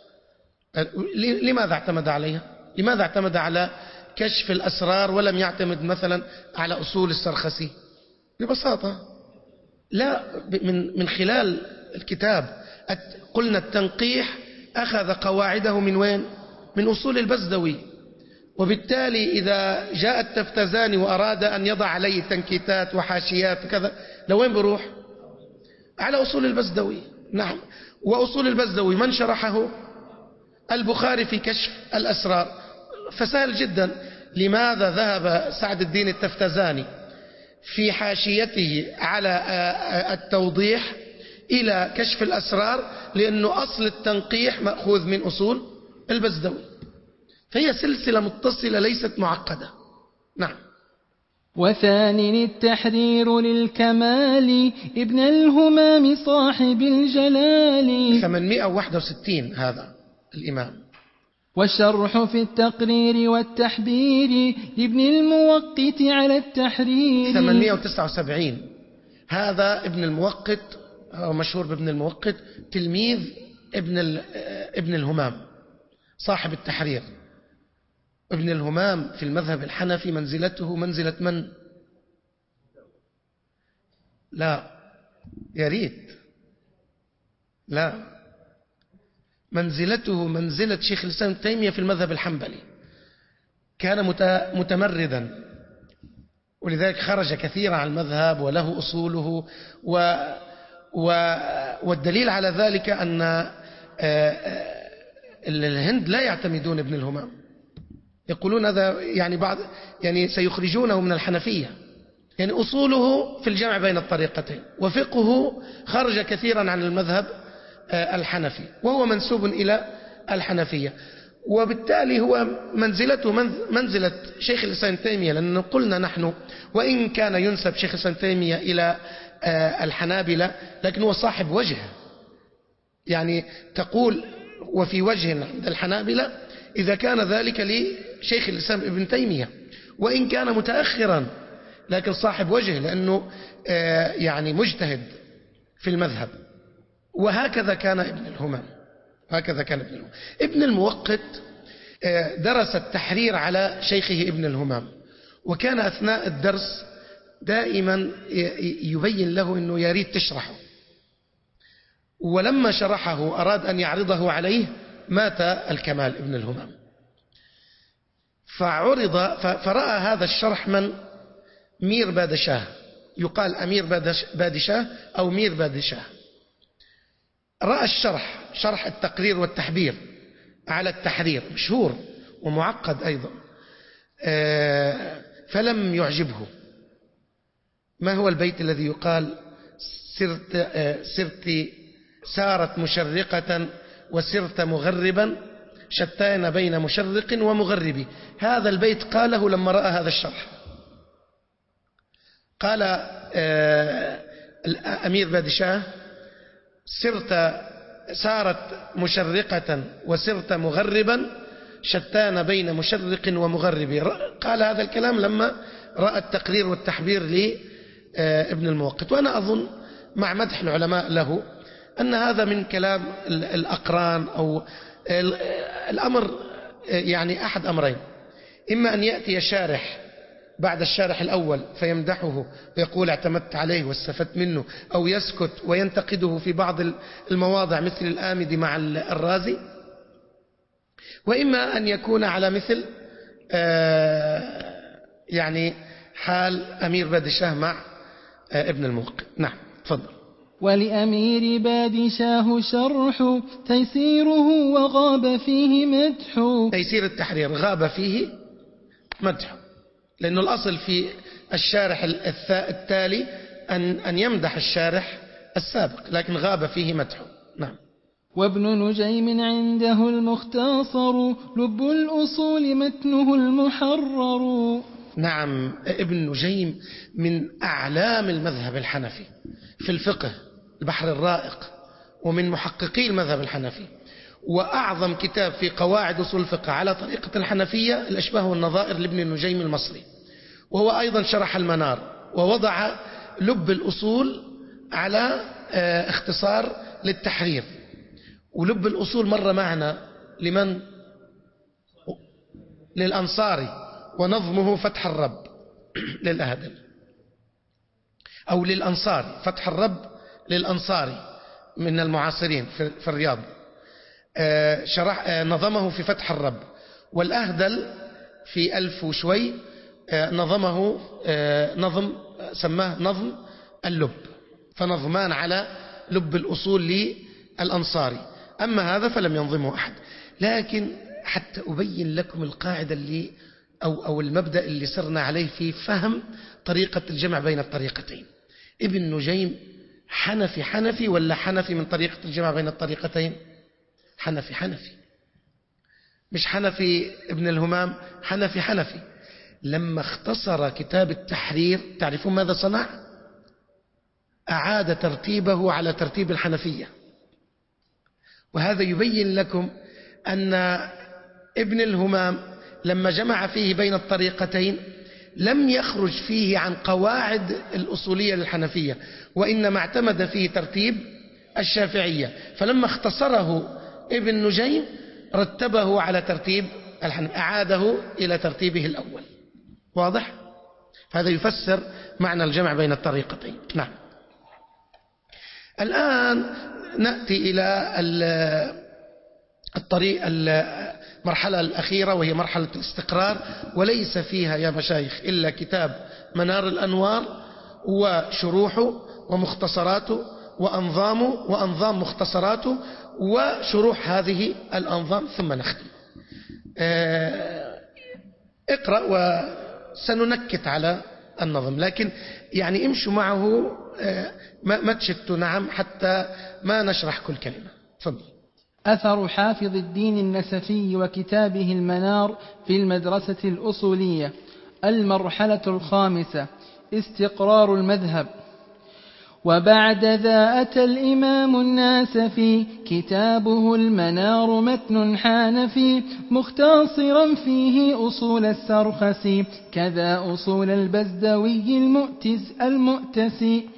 لماذا اعتمد عليها؟ لماذا اعتمد على كشف الأسرار ولم يعتمد مثلا على أصول السرخسي؟ ببساطة لا، من خلال الكتاب قلنا التنقيح أخذ قواعده من وين؟ من أصول البزدوي، وبالتالي إذا جاء التفتزاني وأراد أن يضع عليه تنكيتات وحاشيات وكذا، لوين بروح؟ على أصول البزدوي. نعم، وأصول البزدوي من شرحه؟ البخاري في كشف الأسرار. فسهل جدا. لماذا ذهب سعد الدين التفتزاني في حاشيته على التوضيح إلى كشف الأسرار؟ لأنه أصل التنقيح مأخوذ من أصول البزدوي، فهي سلسلة متصلة ليست معقدة. نعم. وثاني التحرير للكمال ابن الهمام صاحب الجلال. 861 هذا الإمام. والشرح في التقرير والتحبير لابن الموقت على التحرير. 879 هذا ابن الموقت، هو مشهور بابن الموقت، تلميذ ابن الهمام صاحب التحرير. ابن الهمام في المذهب الحنفي منزلته منزلة من؟ لا، يا ريت، لا، منزلته منزلة شيخ الإسلام ابن تيمية في المذهب الحنبلي. كان متمردا، ولذلك خرج كثيرا عن المذهب وله أصوله والدليل على ذلك أن الهند لا يعتمدون ابن الهمام، يقولون هذا يعني سيخرجونه من الحنفية. يعني أصوله في الجمع بين الطريقتين، وفقه خرج كثيرا عن المذهب الحنفي، وهو منسوب إلى الحنفية، وبالتالي هو منزلته منزلة شيخ الإسلام ابن تيمية. لأن قلنا نحن وإن كان ينسب شيخ الإسلام ابن تيمية إلى الحنابلة، لكن هو صاحب وجه. يعني تقول وفي وجه عند الحنابلة إذا كان ذلك لشيخ الإسلام ابن تيمية، وإن كان متأخرا لكن صاحب وجه، لأنه يعني مجتهد في المذهب. وهكذا كان ابن الهمام. ابن الموقت درس التحرير على شيخه ابن الهمام، وكان أثناء الدرس دائما يبين له أنه يريد تشرحه. ولما شرحه أراد أن يعرضه عليه مات الكمال ابن الهمام، فرأى هذا الشرح من؟ مير بادشاه، يقال أمير بادشاه أو مير بادشاه. رأى الشرح، شرح التقرير والتحبير على التحرير، مشهور ومعقد أيضا، فلم يعجبه. ما هو البيت الذي يقال سارت مشرقة وسرت مغربا شتان بين مشرق ومغرب؟ هذا البيت قاله لما رأى هذا الشرح. قال الأمير بادشاه سارت مشرقة وسرت مغربا شتان بين مشرق ومغرب. قال هذا الكلام لما رأى التقرير والتحبير لابن الموقت. وأنا أظن مع مدح العلماء له أن هذا من كلام الأقران، أو الأمر يعني أحد أمرين: إما أن يأتي شارح بعد الشارح الأول فيمدحه ويقول اعتمدت عليه واستفدت منه، أو يسكت وينتقده في بعض المواضع مثل الآمدي مع الرازي، وإما أن يكون على مثل يعني حال أمير بادشاه مع ابن الموقت. نعم، تفضل. ولأمير بادشاه شرح تيسيره وغاب فيه مدح. تيسير التحرير غاب فيه مدح، لأنه الأصل في الشارح التالي أن يمدح الشارح السابق، لكن غاب فيه مدح. نعم. وابن نجيم عنده المختصر لب الأصول متنه المحرر. نعم، ابن نجيم من أعلام المذهب الحنفي في الفقه، البحر الرائق، ومن محققي المذهب الحنفي، وأعظم كتاب في قواعد أصول الفقه على طريقة الحنفية الأشباه والنظائر لابن النجيم المصري. وهو أيضا شرح المنار ووضع لب الأصول على اختصار للتحرير. ولب الأصول مر معنا لمن؟ للأنصاري، ونظمه فتح الرب للأهدل، أو للأنصاري، فتح الرب للأنصاري من المعاصرين في الرياض، نظمه في فتح الرب. والأهدل في 1000 وشوي نظمه سماه نظم اللب، فنظمان على لب الأصول للأنصاري. أما هذا فلم ينظمه أحد. لكن حتى أبين لكم القاعدة اللي أو المبدأ اللي سرنا عليه في فهم طريقة الجمع بين الطريقتين. ابن نجيم حنفي ولا حنفي من طريقة الجمع بين الطريقتين؟ حنفي، مش حنفي ابن الهمام، حنفي. لما اختصر كتاب التحرير تعرفون ماذا صنع؟ أعاد ترتيبه على ترتيب الحنفية. وهذا يبين لكم أن ابن الهمام لما جمع فيه بين الطريقتين لم يخرج فيه عن قواعد الأصولية للحنفية، وإنما اعتمد فيه ترتيب الشافعية. فلما اختصره ابن نجيم رتبه على ترتيب أعاده إلى ترتيبه الأول. واضح؟ هذا يفسر معنى الجمع بين الطريقتين. نعم. الآن نأتي إلى المرحلة الأخيرة، وهي مرحلة الاستقرار، وليس فيها يا مشايخ إلا كتاب منار الأنوار وشروحه ومختصراته وأنظامه وأنظام مختصراته وشروح هذه الأنظام، ثم نختم. اقرأ وسننكت على النظم، لكن يعني امشوا معه ما تشتوا، نعم، حتى ما نشرح كل كلمة. تفضل. أثر حافظ الدين النسفي وكتابه المنار في المدرسة الأصولية. المرحلة الخامسة: استقرار المذهب. وبعد ذا أتى الإمام الناسفي كتابه المنار متن حانفي، مختصرا فيه أصول السرخسي كذا أصول البزدوي المؤتسي،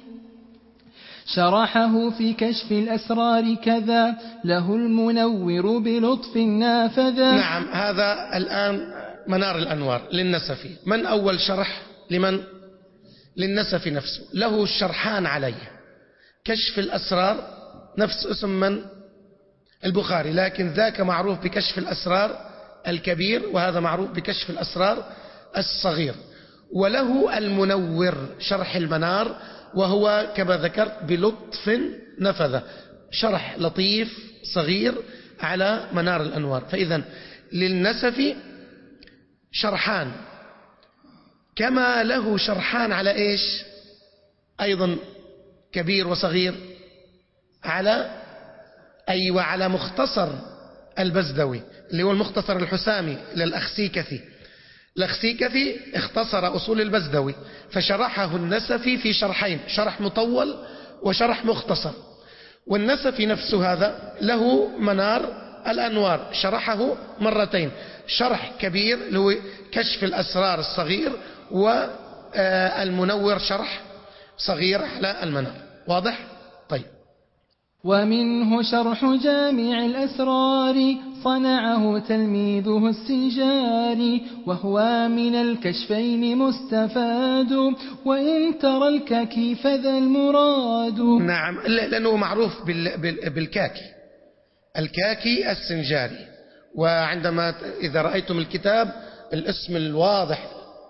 شرحه في كشف الأسرار كذا له المنور بلطف نافذا. نعم، هذا الآن منار الأنوار للنسفي. من أول شرح لمن؟ للنسفي نفسه، له الشرحان عليه. كشف الأسرار نفس اسم من؟ البخاري، لكن ذاك معروف بكشف الأسرار الكبير، وهذا معروف بكشف الأسرار الصغير. وله المنور شرح المنار، وهو كما ذكرت بلطف نفذ، شرح لطيف صغير على منار الأنوار. فإذا للنسفي شرحان، كما له شرحان على إيش أيضا كبير وصغير؟ على على مختصر البزدوي اللي هو المختصر الحسامي للأخسيكثي. الأخسيكثي اختصر أصول البزدوي فشرحه النسفي في شرحين، شرح مطول وشرح مختصر. والنسفي نفسه هذا له منار الأنوار، شرحه مرتين، شرح كبير اللي هو كشف الأسرار الصغير، والمنور شرح صغير على المنار. واضح؟ طيب. ومنه شرح جامع الأسرار صنعه تلميذه السنجاري، وهو من الكشفين مستفاد وإن ترى الكاكي فذا المراد. نعم، لأنه معروف بالكاكي، الكاكي السنجاري. وعندما إذا رأيتم الكتاب الاسم الواضح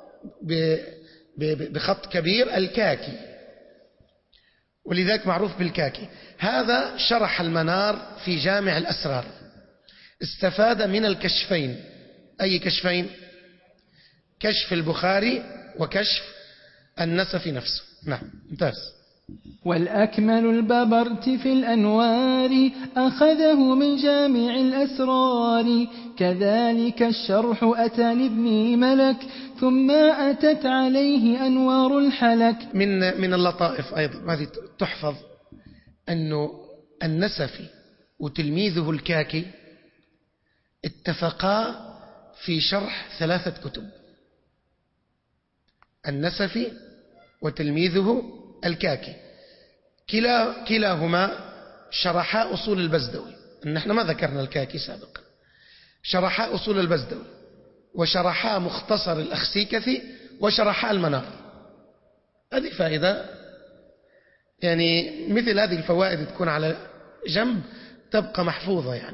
بخط كبير الكاكي، ولذلك معروف بالكاكي. هذا شرح المنار في جامع الأسرار، استفاد من الكشفين. أي كشفين؟ كشف البخاري وكشف النسفي نفسه. نعم، ممتاز. والأكمل الببرت في الأنوار أخذه من جامع الأسرار. كذلك الشرح أتى لابن ملك ثم أتت عليه أنوار الحلك. من اللطائف أيضا هذه تحفظ أنه النسفي وتلميذه الكاكي اتفقا في شرح 3 كتب. النسفي وتلميذه الكاكي كلاهما شرحا أصول البزدوي. نحن ما ذكرنا الكاكي سابقا. شرحا أصول البزدوي وشرحا مختصر الأخسيكثي وشرحا المنار. هذه فائدة، يعني مثل هذه الفوائد تكون على جنب تبقى محفوظة. يعني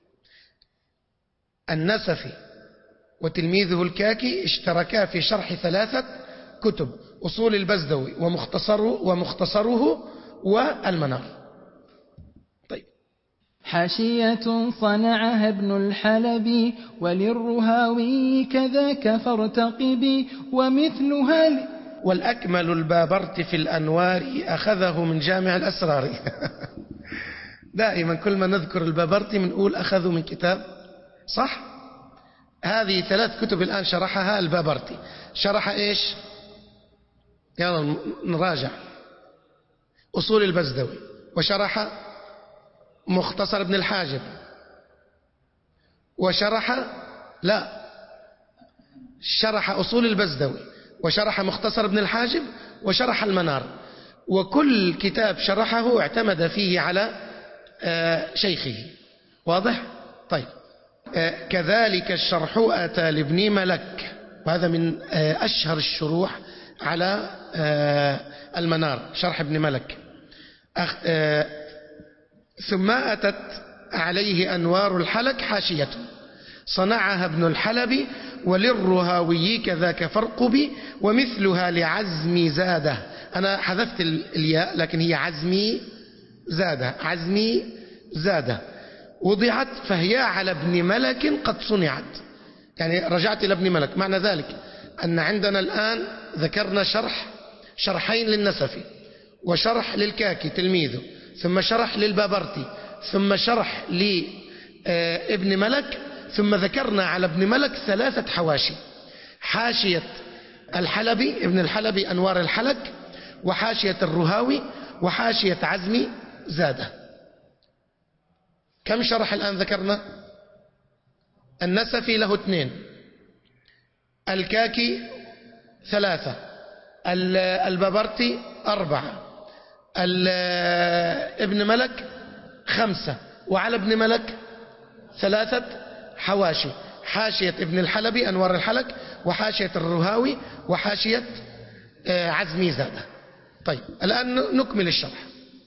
النسفي وتلميذه الكاكي اشتركا في شرح 3 كتب: أصول البزدوي ومختصره والمنار. طيب. حاشية صنعها ابن الحلبي وللرهاوي كذاك فارتقبي ومثلها. والأكمل البابرت في الأنوار أخذه من جامع الأسرار. دائما كل ما نذكر البابرت منقول أخذوا من كتاب، صح؟ هذه 3 كتب الآن شرحها البابرتي. شرح إيش؟ يلا نراجع: أصول البزدوي، وشرح مختصر ابن الحاجب، شرح أصول البزدوي، وشرح مختصر ابن الحاجب، وشرح المنار. وكل كتاب شرحه اعتمد فيه على شيخه. واضح؟ طيب. كذلك الشرح أتى لابن ملك، وهذا من أشهر الشروح على المنار، شرح ابن ملك. ثم أتت عليه أنوار الحلك حاشيته صنعها ابن الحلبي وللرهاوي كذاك فارقبي ومثلها لعزمي زاده. أنا حذفت الياء لكن هي عزمي زاده وضعت، فهي على ابن ملك قد صنعت. يعني رجعت إلى ابن ملك. معنى ذلك أن عندنا الآن ذكرنا شرحين للنسفي، وشرح للكاكي تلميذه، ثم شرح للبابرتي، ثم شرح لابن ملك، ثم ذكرنا على ابن ملك 3 حواشي: حاشية الحلبي ابن الحلبي أنوار الحلك، وحاشية الرهاوي، وحاشية عزمي زاده. كم شرح الآن ذكرنا؟ النسفي له 2، الكاكي 3، البابرتي 4، ابن ملك 5، وعلى ابن ملك 3 حواشي: حاشية ابن الحلبي أنوار الحلك، وحاشية الرهاوي، وحاشية عزمي زاده. طيب الآن نكمل الشرح.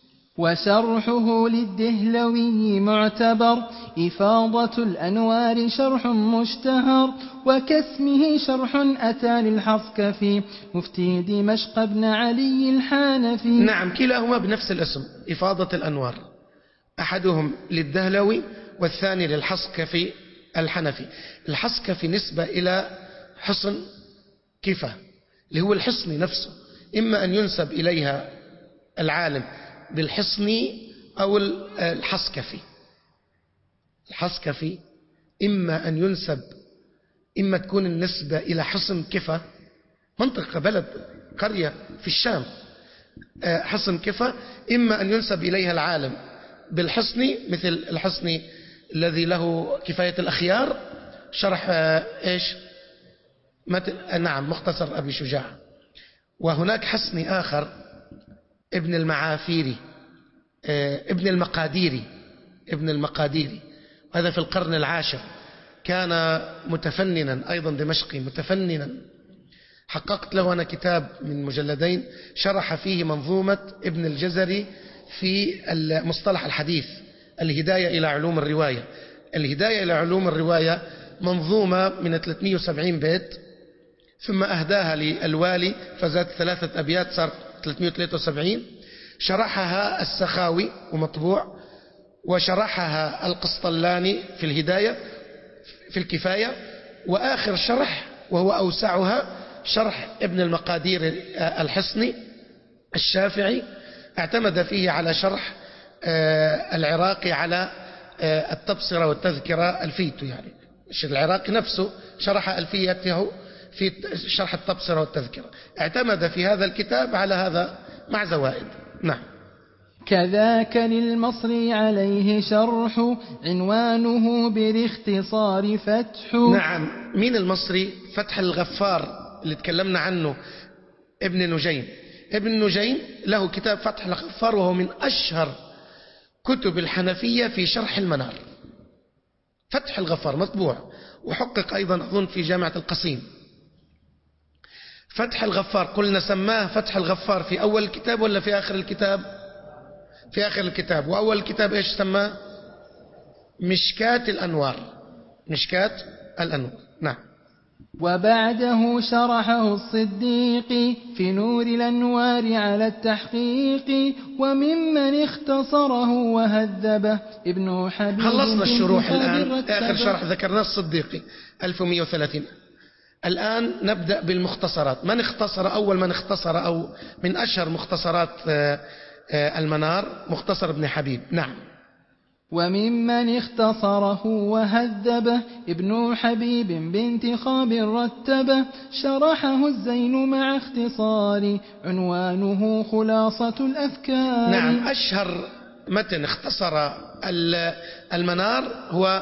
وشرحه للدهلوي معتبر إفاضة الأنوار شرح مشتهر وكاسمه شرح أتى للحصكفي مفتي دمشق بن علي الحانفي. نعم كلاهما بنفس الاسم إفاضة الأنوار، أحدهم للدهلوي والثاني للحصكفي الحنفي. الحصكفي نسبة إلى حصن كفة اللي هو الحصن نفسه، إما أن ينسب إليها العالم بالحصني أو الحصكفي. الحصكفي إما أن ينسب، إما تكون النسبة إلى حصن كفة، منطقة بلد قرية في الشام، حصن كفة، إما أن ينسب إليها العالم بالحصني مثل الحصني الذي له كفاية الأخيار شرح إيش؟ نعم مختصر أبي شجاع. وهناك حصني آخر ابن المعافيري، ابن المقاديري، هذا في القرن العاشر، كان متفننا أيضا دمشقي متفننا. حققت له أنا كتاب من مجلدين شرح فيه منظومة ابن الجزري في المصطلح الحديث، الهداية إلى علوم الرواية. الهداية إلى علوم الرواية منظومة من 370 بيت، ثم أهداها للوالي فزاد 3 أبيات صار 373. شرحها السخاوي ومطبوع، وشرحها القسطلاني في الهداية في الكفاية، وآخر شرح وهو أوسعها شرح ابن المقادير الحصني الشافعي اعتمد فيه على شرح العراقي على التبصرة والتذكرة ألفيته، يعني العراقي نفسه شرح ألفيته في شرح التبصرة والتذكرة، اعتمد في هذا الكتاب على هذا مع زوائد. نعم. كذاك للمصري عليه شرح عنوانه بالاختصار فتح. نعم. مين المصري؟ فتح الغفار اللي تكلمنا عنه، ابن نجيم. ابن نجيم له كتاب فتح الغفار، وهو من أشهر كتب الحنفية في شرح المنار. فتح الغفار مطبوع وحقق أيضا أظن في جامعة القصيم. فتح الغفار قلنا سماه فتح الغفار في أول الكتاب ولا في آخر الكتاب؟ في آخر الكتاب. وأول الكتاب إيش سماه؟ مشكاة الأنوار. مشكاة الأنوار. نعم. وبعده شرحه الصديق في نور الأنوار على التحقيق، وممن اختصره وهذبه ابن حبيب. خلصنا الشروح الآن. آخر شرح ذكرناه الصديقي 1130. الآن نبدأ بالمختصرات. من اختصر أول من اختصر أو من أشهر مختصرات المنار مختصر ابن حبيب. نعم. وممن اختصره وهذبه ابن حبيب بانتخاب رتبه، شرحه الزين مع اختصار عنوانه خلاصة الأفكار. نعم. أشهر متن اختصر المنار هو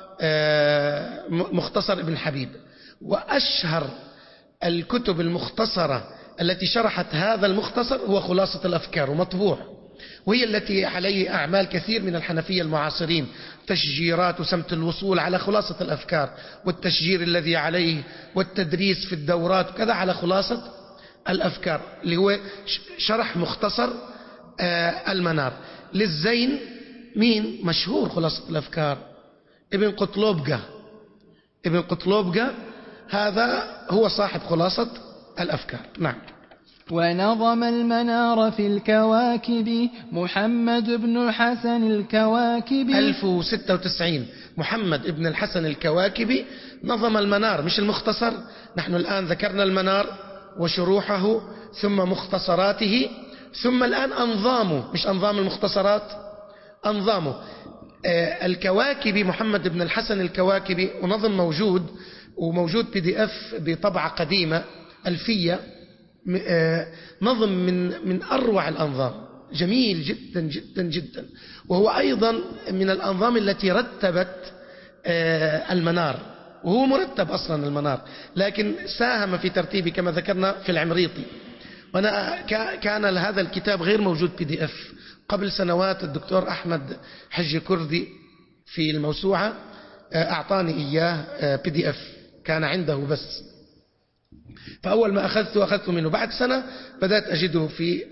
مختصر ابن حبيب، وأشهر الكتب المختصرة التي شرحت هذا المختصر هو خلاصة الأفكار، ومطبوع، وهي التي عليه أعمال كثير من الحنفية المعاصرين، تشجيرات وسمت الوصول على خلاصة الأفكار، والتشجير الذي عليه، والتدريس في الدورات وكذا على خلاصة الأفكار، اللي هو شرح مختصر المنار. للزين مين مشهور خلاصة الأفكار؟ ابن قطلوبقة. ابن قطلوبقة هذا هو صاحب خلاصة الأفكار. نعم. ونظم المنار في الكواكب محمد بن الحسن الكواكبي 1096. محمد بن الحسن الكواكبي نظم المنار، مش المختصر. نحن الآن ذكرنا المنار وشروحه ثم مختصراته، ثم الآن أنظامه، مش أنظام المختصرات، أنظامه. الكواكبي محمد بن الحسن الكواكبي، ونظم موجود، وموجود PDF بطبعة قديمة ألفية، نظم من أروع الأنظام، جميل جدا جدا جدا، وهو أيضا من الأنظام التي رتبت المنار، وهو مرتب أصلا المنار، لكن ساهم في ترتيبه كما ذكرنا في العمريطي. وأنا كان هذا الكتاب غير موجود PDF قبل سنوات. الدكتور أحمد حج كردي في الموسوعة أعطاني إياه PDF، كان عنده بس، فأول ما أخذته منه، بعد سنة بدأت أجده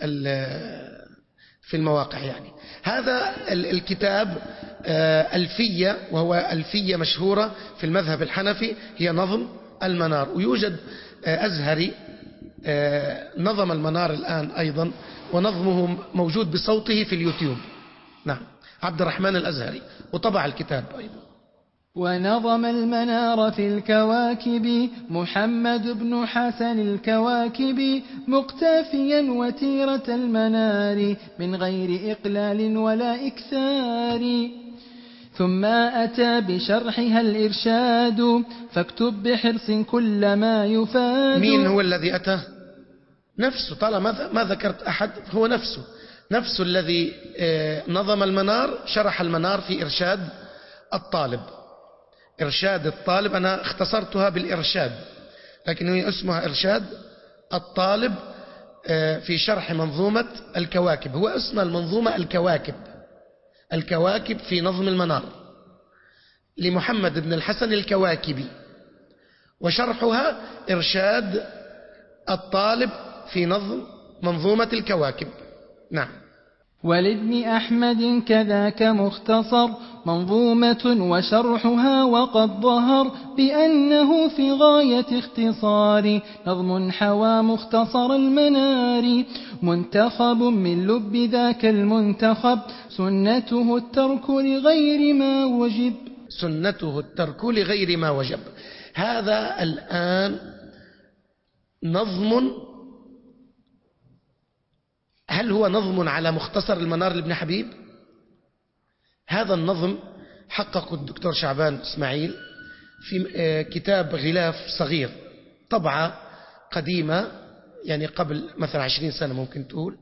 في المواقع. يعني هذا الكتاب ألفية، وهو ألفية مشهورة في المذهب الحنفي، هي نظم المنار. ويوجد أزهري نظم المنار الآن أيضا، ونظمه موجود بصوته في اليوتيوب. نعم. عبد الرحمن الأزهري، وطبع الكتاب أيضا. ونظم المنار في الكواكب محمد بن حسن الكواكبي مقتفيا وتيرة المنار من غير إقلال ولا إكثار، ثم أتى بشرحها الإرشاد فاكتب بحرص كل ما يفاد. مين هو الذي أتى؟ نفسه، طالما ما ذكرت أحد هو نفسه الذي نظم المنار، شرح المنار في إرشاد الطالب. إرشاد الطالب، أنا اختصرتها بالإرشاد، لكن هي اسمها إرشاد الطالب في شرح منظومة الكواكب. هو اسم المنظومة الكواكب في نظم المنار لمحمد بن الحسن الكواكبي، وشرحها إرشاد الطالب في نظم منظومة الكواكب. نعم. ولابن أحمد كذاك مختصر منظومة وشرحها، وقد ظهر بأنه في غاية اختصار نظم حوى مختصر المنار، منتخب من لب ذاك المنتخب سنته الترك لغير ما وجب. سنته الترك لغير ما وجب. هذا الآن نظم هل هو نظم على مختصر المنار لابن حبيب؟ هذا النظم حقق الدكتور شعبان إسماعيل في كتاب غلاف صغير، طبعة قديمة يعني قبل مثلا 20 سنة ممكن تقول،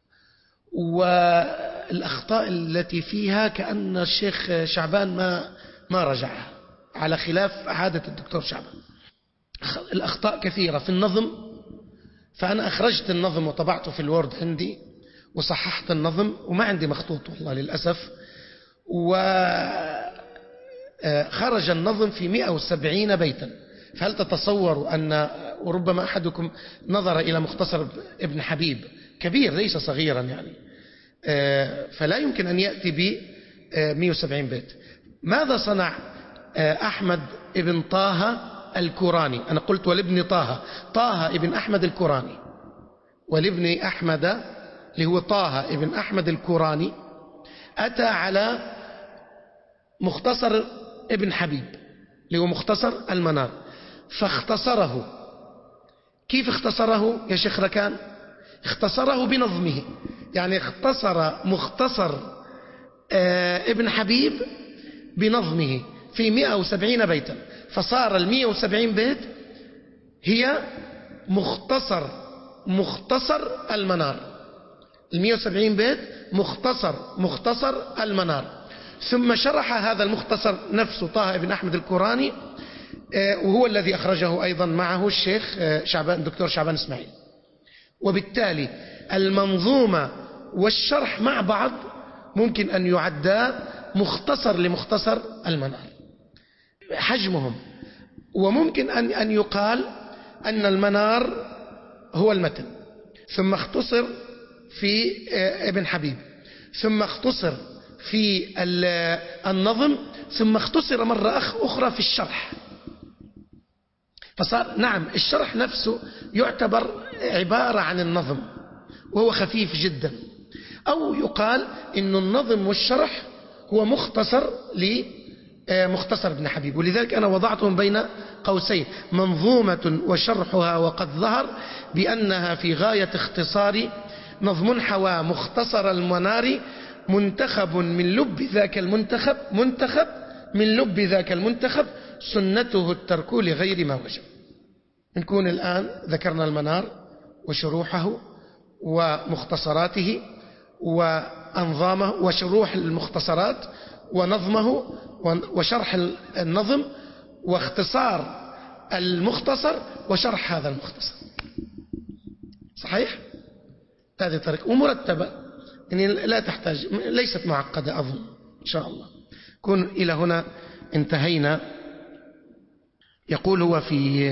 والأخطاء التي فيها كأن الشيخ شعبان ما رجعها، على خلاف عادة الدكتور شعبان. الأخطاء كثيرة في النظم، فأنا أخرجت النظم وطبعته في الوورد عندي وصححت النظم، وما عندي مخطوط والله للأسف، وخرج النظم في 170 بيتا. فهل تتصور أن وربما أحدكم نظر إلى مختصر ابن حبيب كبير ليس صغيرا يعني، فلا يمكن أن يأتي ب 170 بيت. ماذا صنع أحمد ابن طه الكوراني؟ أنا قلت ولابن طه ابن أحمد الكوراني، ولابن أحمد اللي هو طه ابن أحمد الكوراني، أتى على مختصر ابن حبيب اللي هو مختصر المنار، فاختصره. كيف اختصره يا شيخ ركان؟ اختصره بنظمه، يعني اختصر مختصر ابن حبيب بنظمه في 170 بيتا، فصار 170 بيت هي مختصر المنار. 170 بيت مختصر المنار. ثم شرح هذا المختصر نفسه طه ابن أحمد الكوراني، وهو الذي أخرجه أيضا معه الشيخ الدكتور شعبان إسماعيل. وبالتالي المنظومة والشرح مع بعض ممكن أن يعدا مختصر لمختصر المنار حجمهم. وممكن أن يقال أن المنار هو المتن، ثم اختصر في ابن حبيب، ثم اختصر في النظم، ثم اختصر مرة أخرى في الشرح. فصار نعم الشرح نفسه يعتبر عبارة عن النظم وهو خفيف جدا. أو يقال إن النظم والشرح هو مختصر لمختصر ابن حبيب، ولذلك أنا وضعتهم بين قوسين: منظومة وشرحها وقد ظهر بأنها في غاية اختصار، نظم حوى مختصر المنار، منتخب من لب ذاك المنتخب سنته الترك لغير ما وجب. نكون الآن ذكرنا المنار وشروحه ومختصراته وأنظامه وشروح المختصرات ونظمه وشرح النظم واختصار المختصر وشرح هذا المختصر. صحيح؟ هذه طريقة ومرتبة، يعني لا تحتاج، ليست معقدة أظن إن شاء الله. كون إلى هنا انتهينا. يقول هو في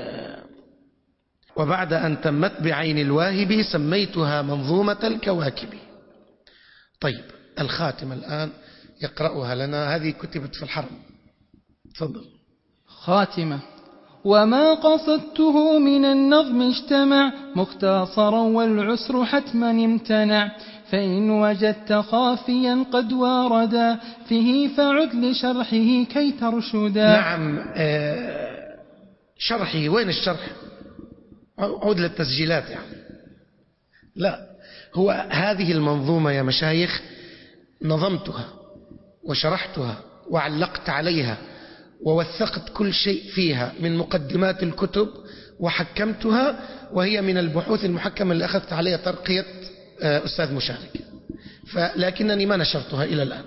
وبعد أن تمت بعين الواهب سميتها منظومة الكواكب. طيب الخاتمة الآن يقرأها لنا، هذه كتبت في الحرم. تفضل. خاتمة: وما قصدته من النظم اجتمع مختصرا والعسر حتما امتنع، فإن وجدت خافيا قد واردا فيه فعد لشرحه كي ترشدا. نعم شرحه، وين الشرح؟ عود للتسجيلات يعني. لا، هو هذه المنظومة يا مشايخ نظمتها وشرحتها وعلقت عليها ووثقت كل شيء فيها من مقدمات الكتب وحكمتها، وهي من البحوث المحكمة اللي أخذت عليها ترقية أستاذ مشارك، لكنني ما نشرتها إلى الآن.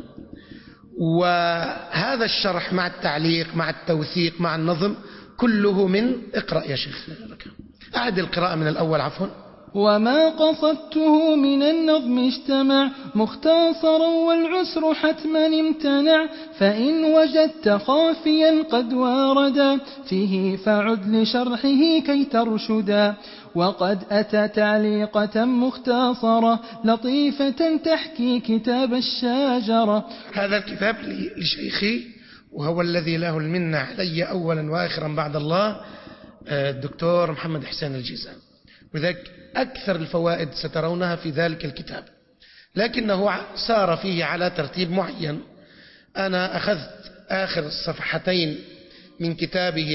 وهذا الشرح مع التعليق مع التوثيق مع النظم كله من اقرأ يا شيخ، أعد القراءة من الأول عفوا. وما قصدته من النظم اجتمع مختصرا والعسر حتما امتنع، فإن وجدت خافيا قد واردا فيه فعد لشرحه كي ترشدا. وقد أتى تعليقة مختصرة لطيفة تحكي كتاب الشاجرة. هذا الكتاب لشيخي وهو الذي له المنة علي أولا وآخرا بعد الله، الدكتور محمد حسين الجيزان، وذلك أكثر الفوائد سترونها في ذلك الكتاب، لكنه سار فيه على ترتيب معين. أنا أخذت آخر الصفحتين من كتابه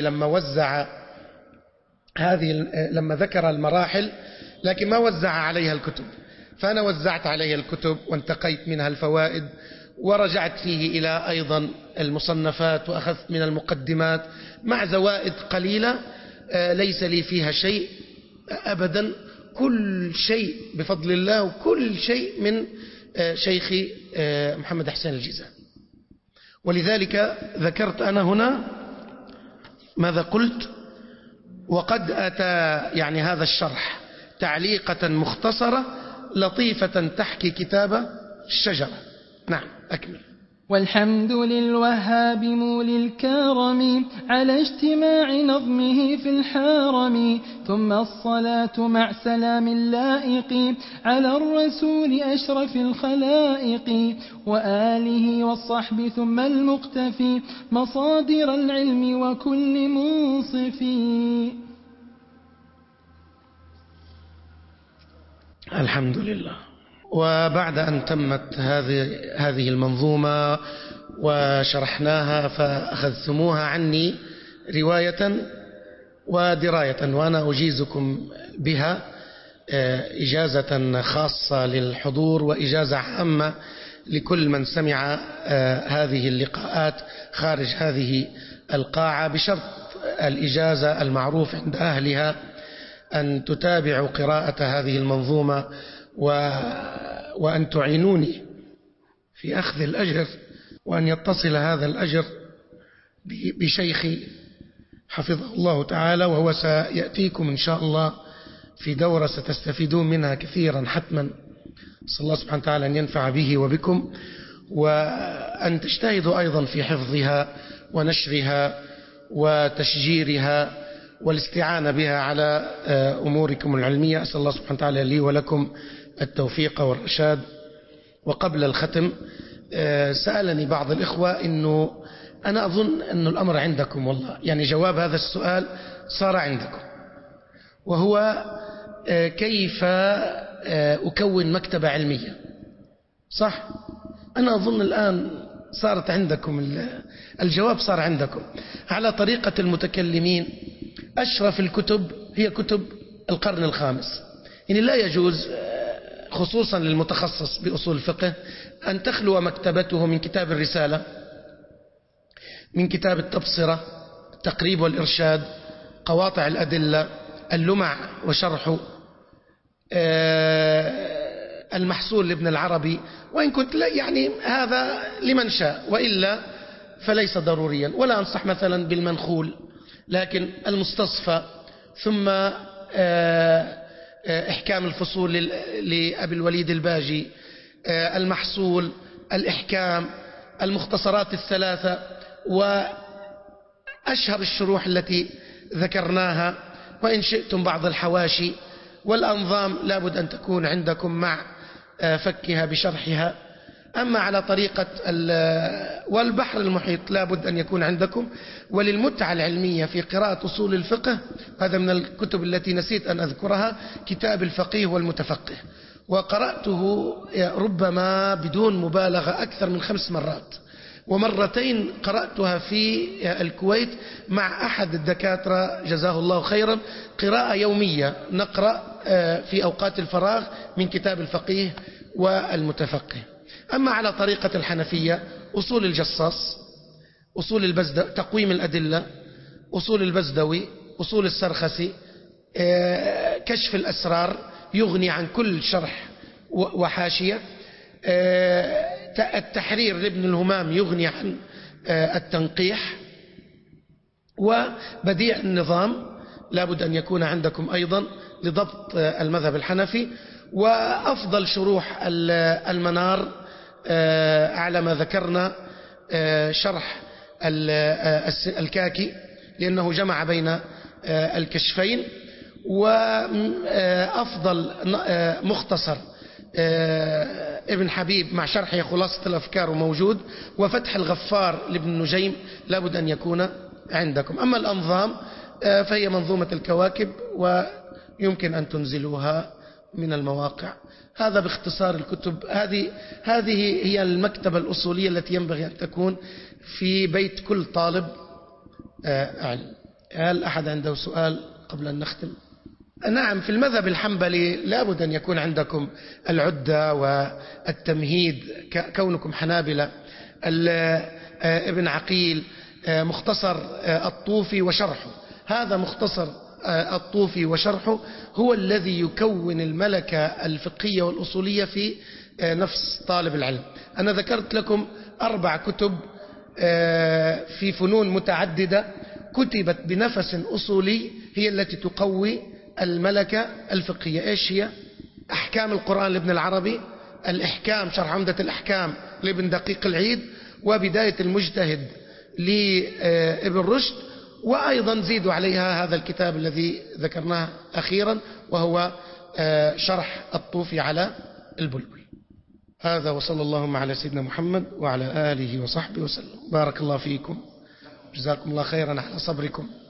لما ذكر المراحل، لكن ما وزع عليها الكتب، فأنا وزعت عليه الكتب وانتقيت منها الفوائد، ورجعت فيه إلى أيضا المصنفات وأخذت من المقدمات مع زوائد قليلة ليس لي فيها شيء أبدا، كل شيء بفضل الله، وكل شيء من شيخي محمد حسين الجيزاني. ولذلك ذكرت أنا هنا ماذا قلت: وقد أتى يعني هذا الشرح تعليقة مختصرة لطيفة تحكي كتاب الشجرة. نعم أكمل. والحمد للوهاب مولي الكرم على اجتماع نظمه في الحرم، ثم الصلاة مع سلام اللائق على الرسول أشرف الخلائق، وآله والصحب ثم المقتفي مصادر العلم وكل منصفي. الحمد لله. وبعد أن تمت هذه المنظومة وشرحناها فأخذتموها عني رواية ودراية، وأنا أجيزكم بها إجازة خاصة للحضور وإجازة عامة لكل من سمع هذه اللقاءات خارج هذه القاعة، بشرط الإجازة المعروف عند أهلها أن تتابعوا قراءة هذه المنظومة وأن تعينوني في أخذ الأجر، وأن يتصل هذا الأجر بشيخي حفظه الله تعالى، وهو سيأتيكم إن شاء الله في دورة ستستفيدون منها كثيرا حتما. صلى الله سبحانه وتعالى أن ينفع به وبكم، وأن تجتهدوا أيضا في حفظها ونشرها وتشجيرها والاستعانة بها على أموركم العلمية. أسأل الله سبحانه وتعالى لي ولكم التوفيق والرشاد. وقبل الختم سألني بعض الإخوة إنه أنا أظن أن الأمر عندكم، والله يعني جواب هذا السؤال صار عندكم، وهو كيف أكون مكتبة علمية. صح؟ أنا أظن الآن صارت عندكم الجواب، صار عندكم على طريقة المتكلمين. أشرف الكتب هي كتب القرن الخامس، يعني لا يجوز خصوصا للمتخصص بأصول الفقه أن تخلو مكتبته من كتاب الرسالة، من كتاب التبصرة، التقريب والإرشاد، قواطع الأدلة، اللمع وشرحه، المحصول لابن العربي، وإن كنت لا يعني هذا لمن شاء، وإلا فليس ضروريا. ولا أنصح مثلا بالمنخول، لكن المستصفى، ثم إحكام الفصول لأبي الوليد الباجي، المحصول، الإحكام، المختصرات الثلاثة، وأشهر الشروح التي ذكرناها، وإن شئتم بعض الحواشي. والأنظام لابد أن تكون عندكم مع فكها بشرحها. أما على طريقة والبحر المحيط لابد أن يكون عندكم. وللمتعة العلمية في قراءة أصول الفقه، هذا من الكتب التي نسيت أن أذكرها، كتاب الفقيه والمتفقه، وقرأته ربما بدون مبالغة أكثر من 5 مرات، ومرتين قرأتها في الكويت مع أحد الدكاترة جزاه الله خيرا، قراءة يومية نقرأ في أوقات الفراغ من كتاب الفقيه والمتفقه. أما على طريقة الحنفية، أصول الجصاص، أصول البزدوي، تقويم الأدلة، أصول البزدوي، أصول السرخسي، كشف الأسرار يغني عن كل شرح وحاشية، التحرير لابن الهمام يغني عن التنقيح، وبديع النظام لابد أن يكون عندكم أيضا لضبط المذهب الحنفي. وأفضل شروح المنار على ما ذكرنا شرح الكاكي، لأنه جمع بين الكشفين. وأفضل مختصر ابن حبيب مع شرحه خلاصة الأفكار موجود، وفتح الغفار لابن نجيم لابد أن يكون عندكم. أما الأنظام فهي منظومة الكواكب، ويمكن أن تنزلوها من المواقع. هذا باختصار الكتب. هذه هي المكتبة الأصولية التي ينبغي أن تكون في بيت كل طالب علم. هل أحد عنده سؤال قبل أن نختم؟ نعم، في المذهب الحنبلي لابد أن يكون عندكم العدة والتمهيد كونكم حنابلة. ابن عقيل مختصر الطوفي وشرحه، هذا مختصر الطوفي وشرحه هو الذي يكون الملكة الفقهية والأصولية في نفس طالب العلم. أنا ذكرت لكم 4 كتب في فنون متعددة كتبت بنفس أصولي هي التي تقوي الملكة الفقهية. إيش هي؟ أحكام القرآن لابن العربي، الإحكام شرح عمدة الأحكام لابن دقيق العيد، وبداية المجتهد لابن رشد، وأيضا زيدوا عليها هذا الكتاب الذي ذكرناه أخيرا وهو شرح الطوفي على البلبل. هذا وصلى اللهم على سيدنا محمد وعلى آله وصحبه وسلم. بارك الله فيكم، جزاكم الله خيرا على صبركم.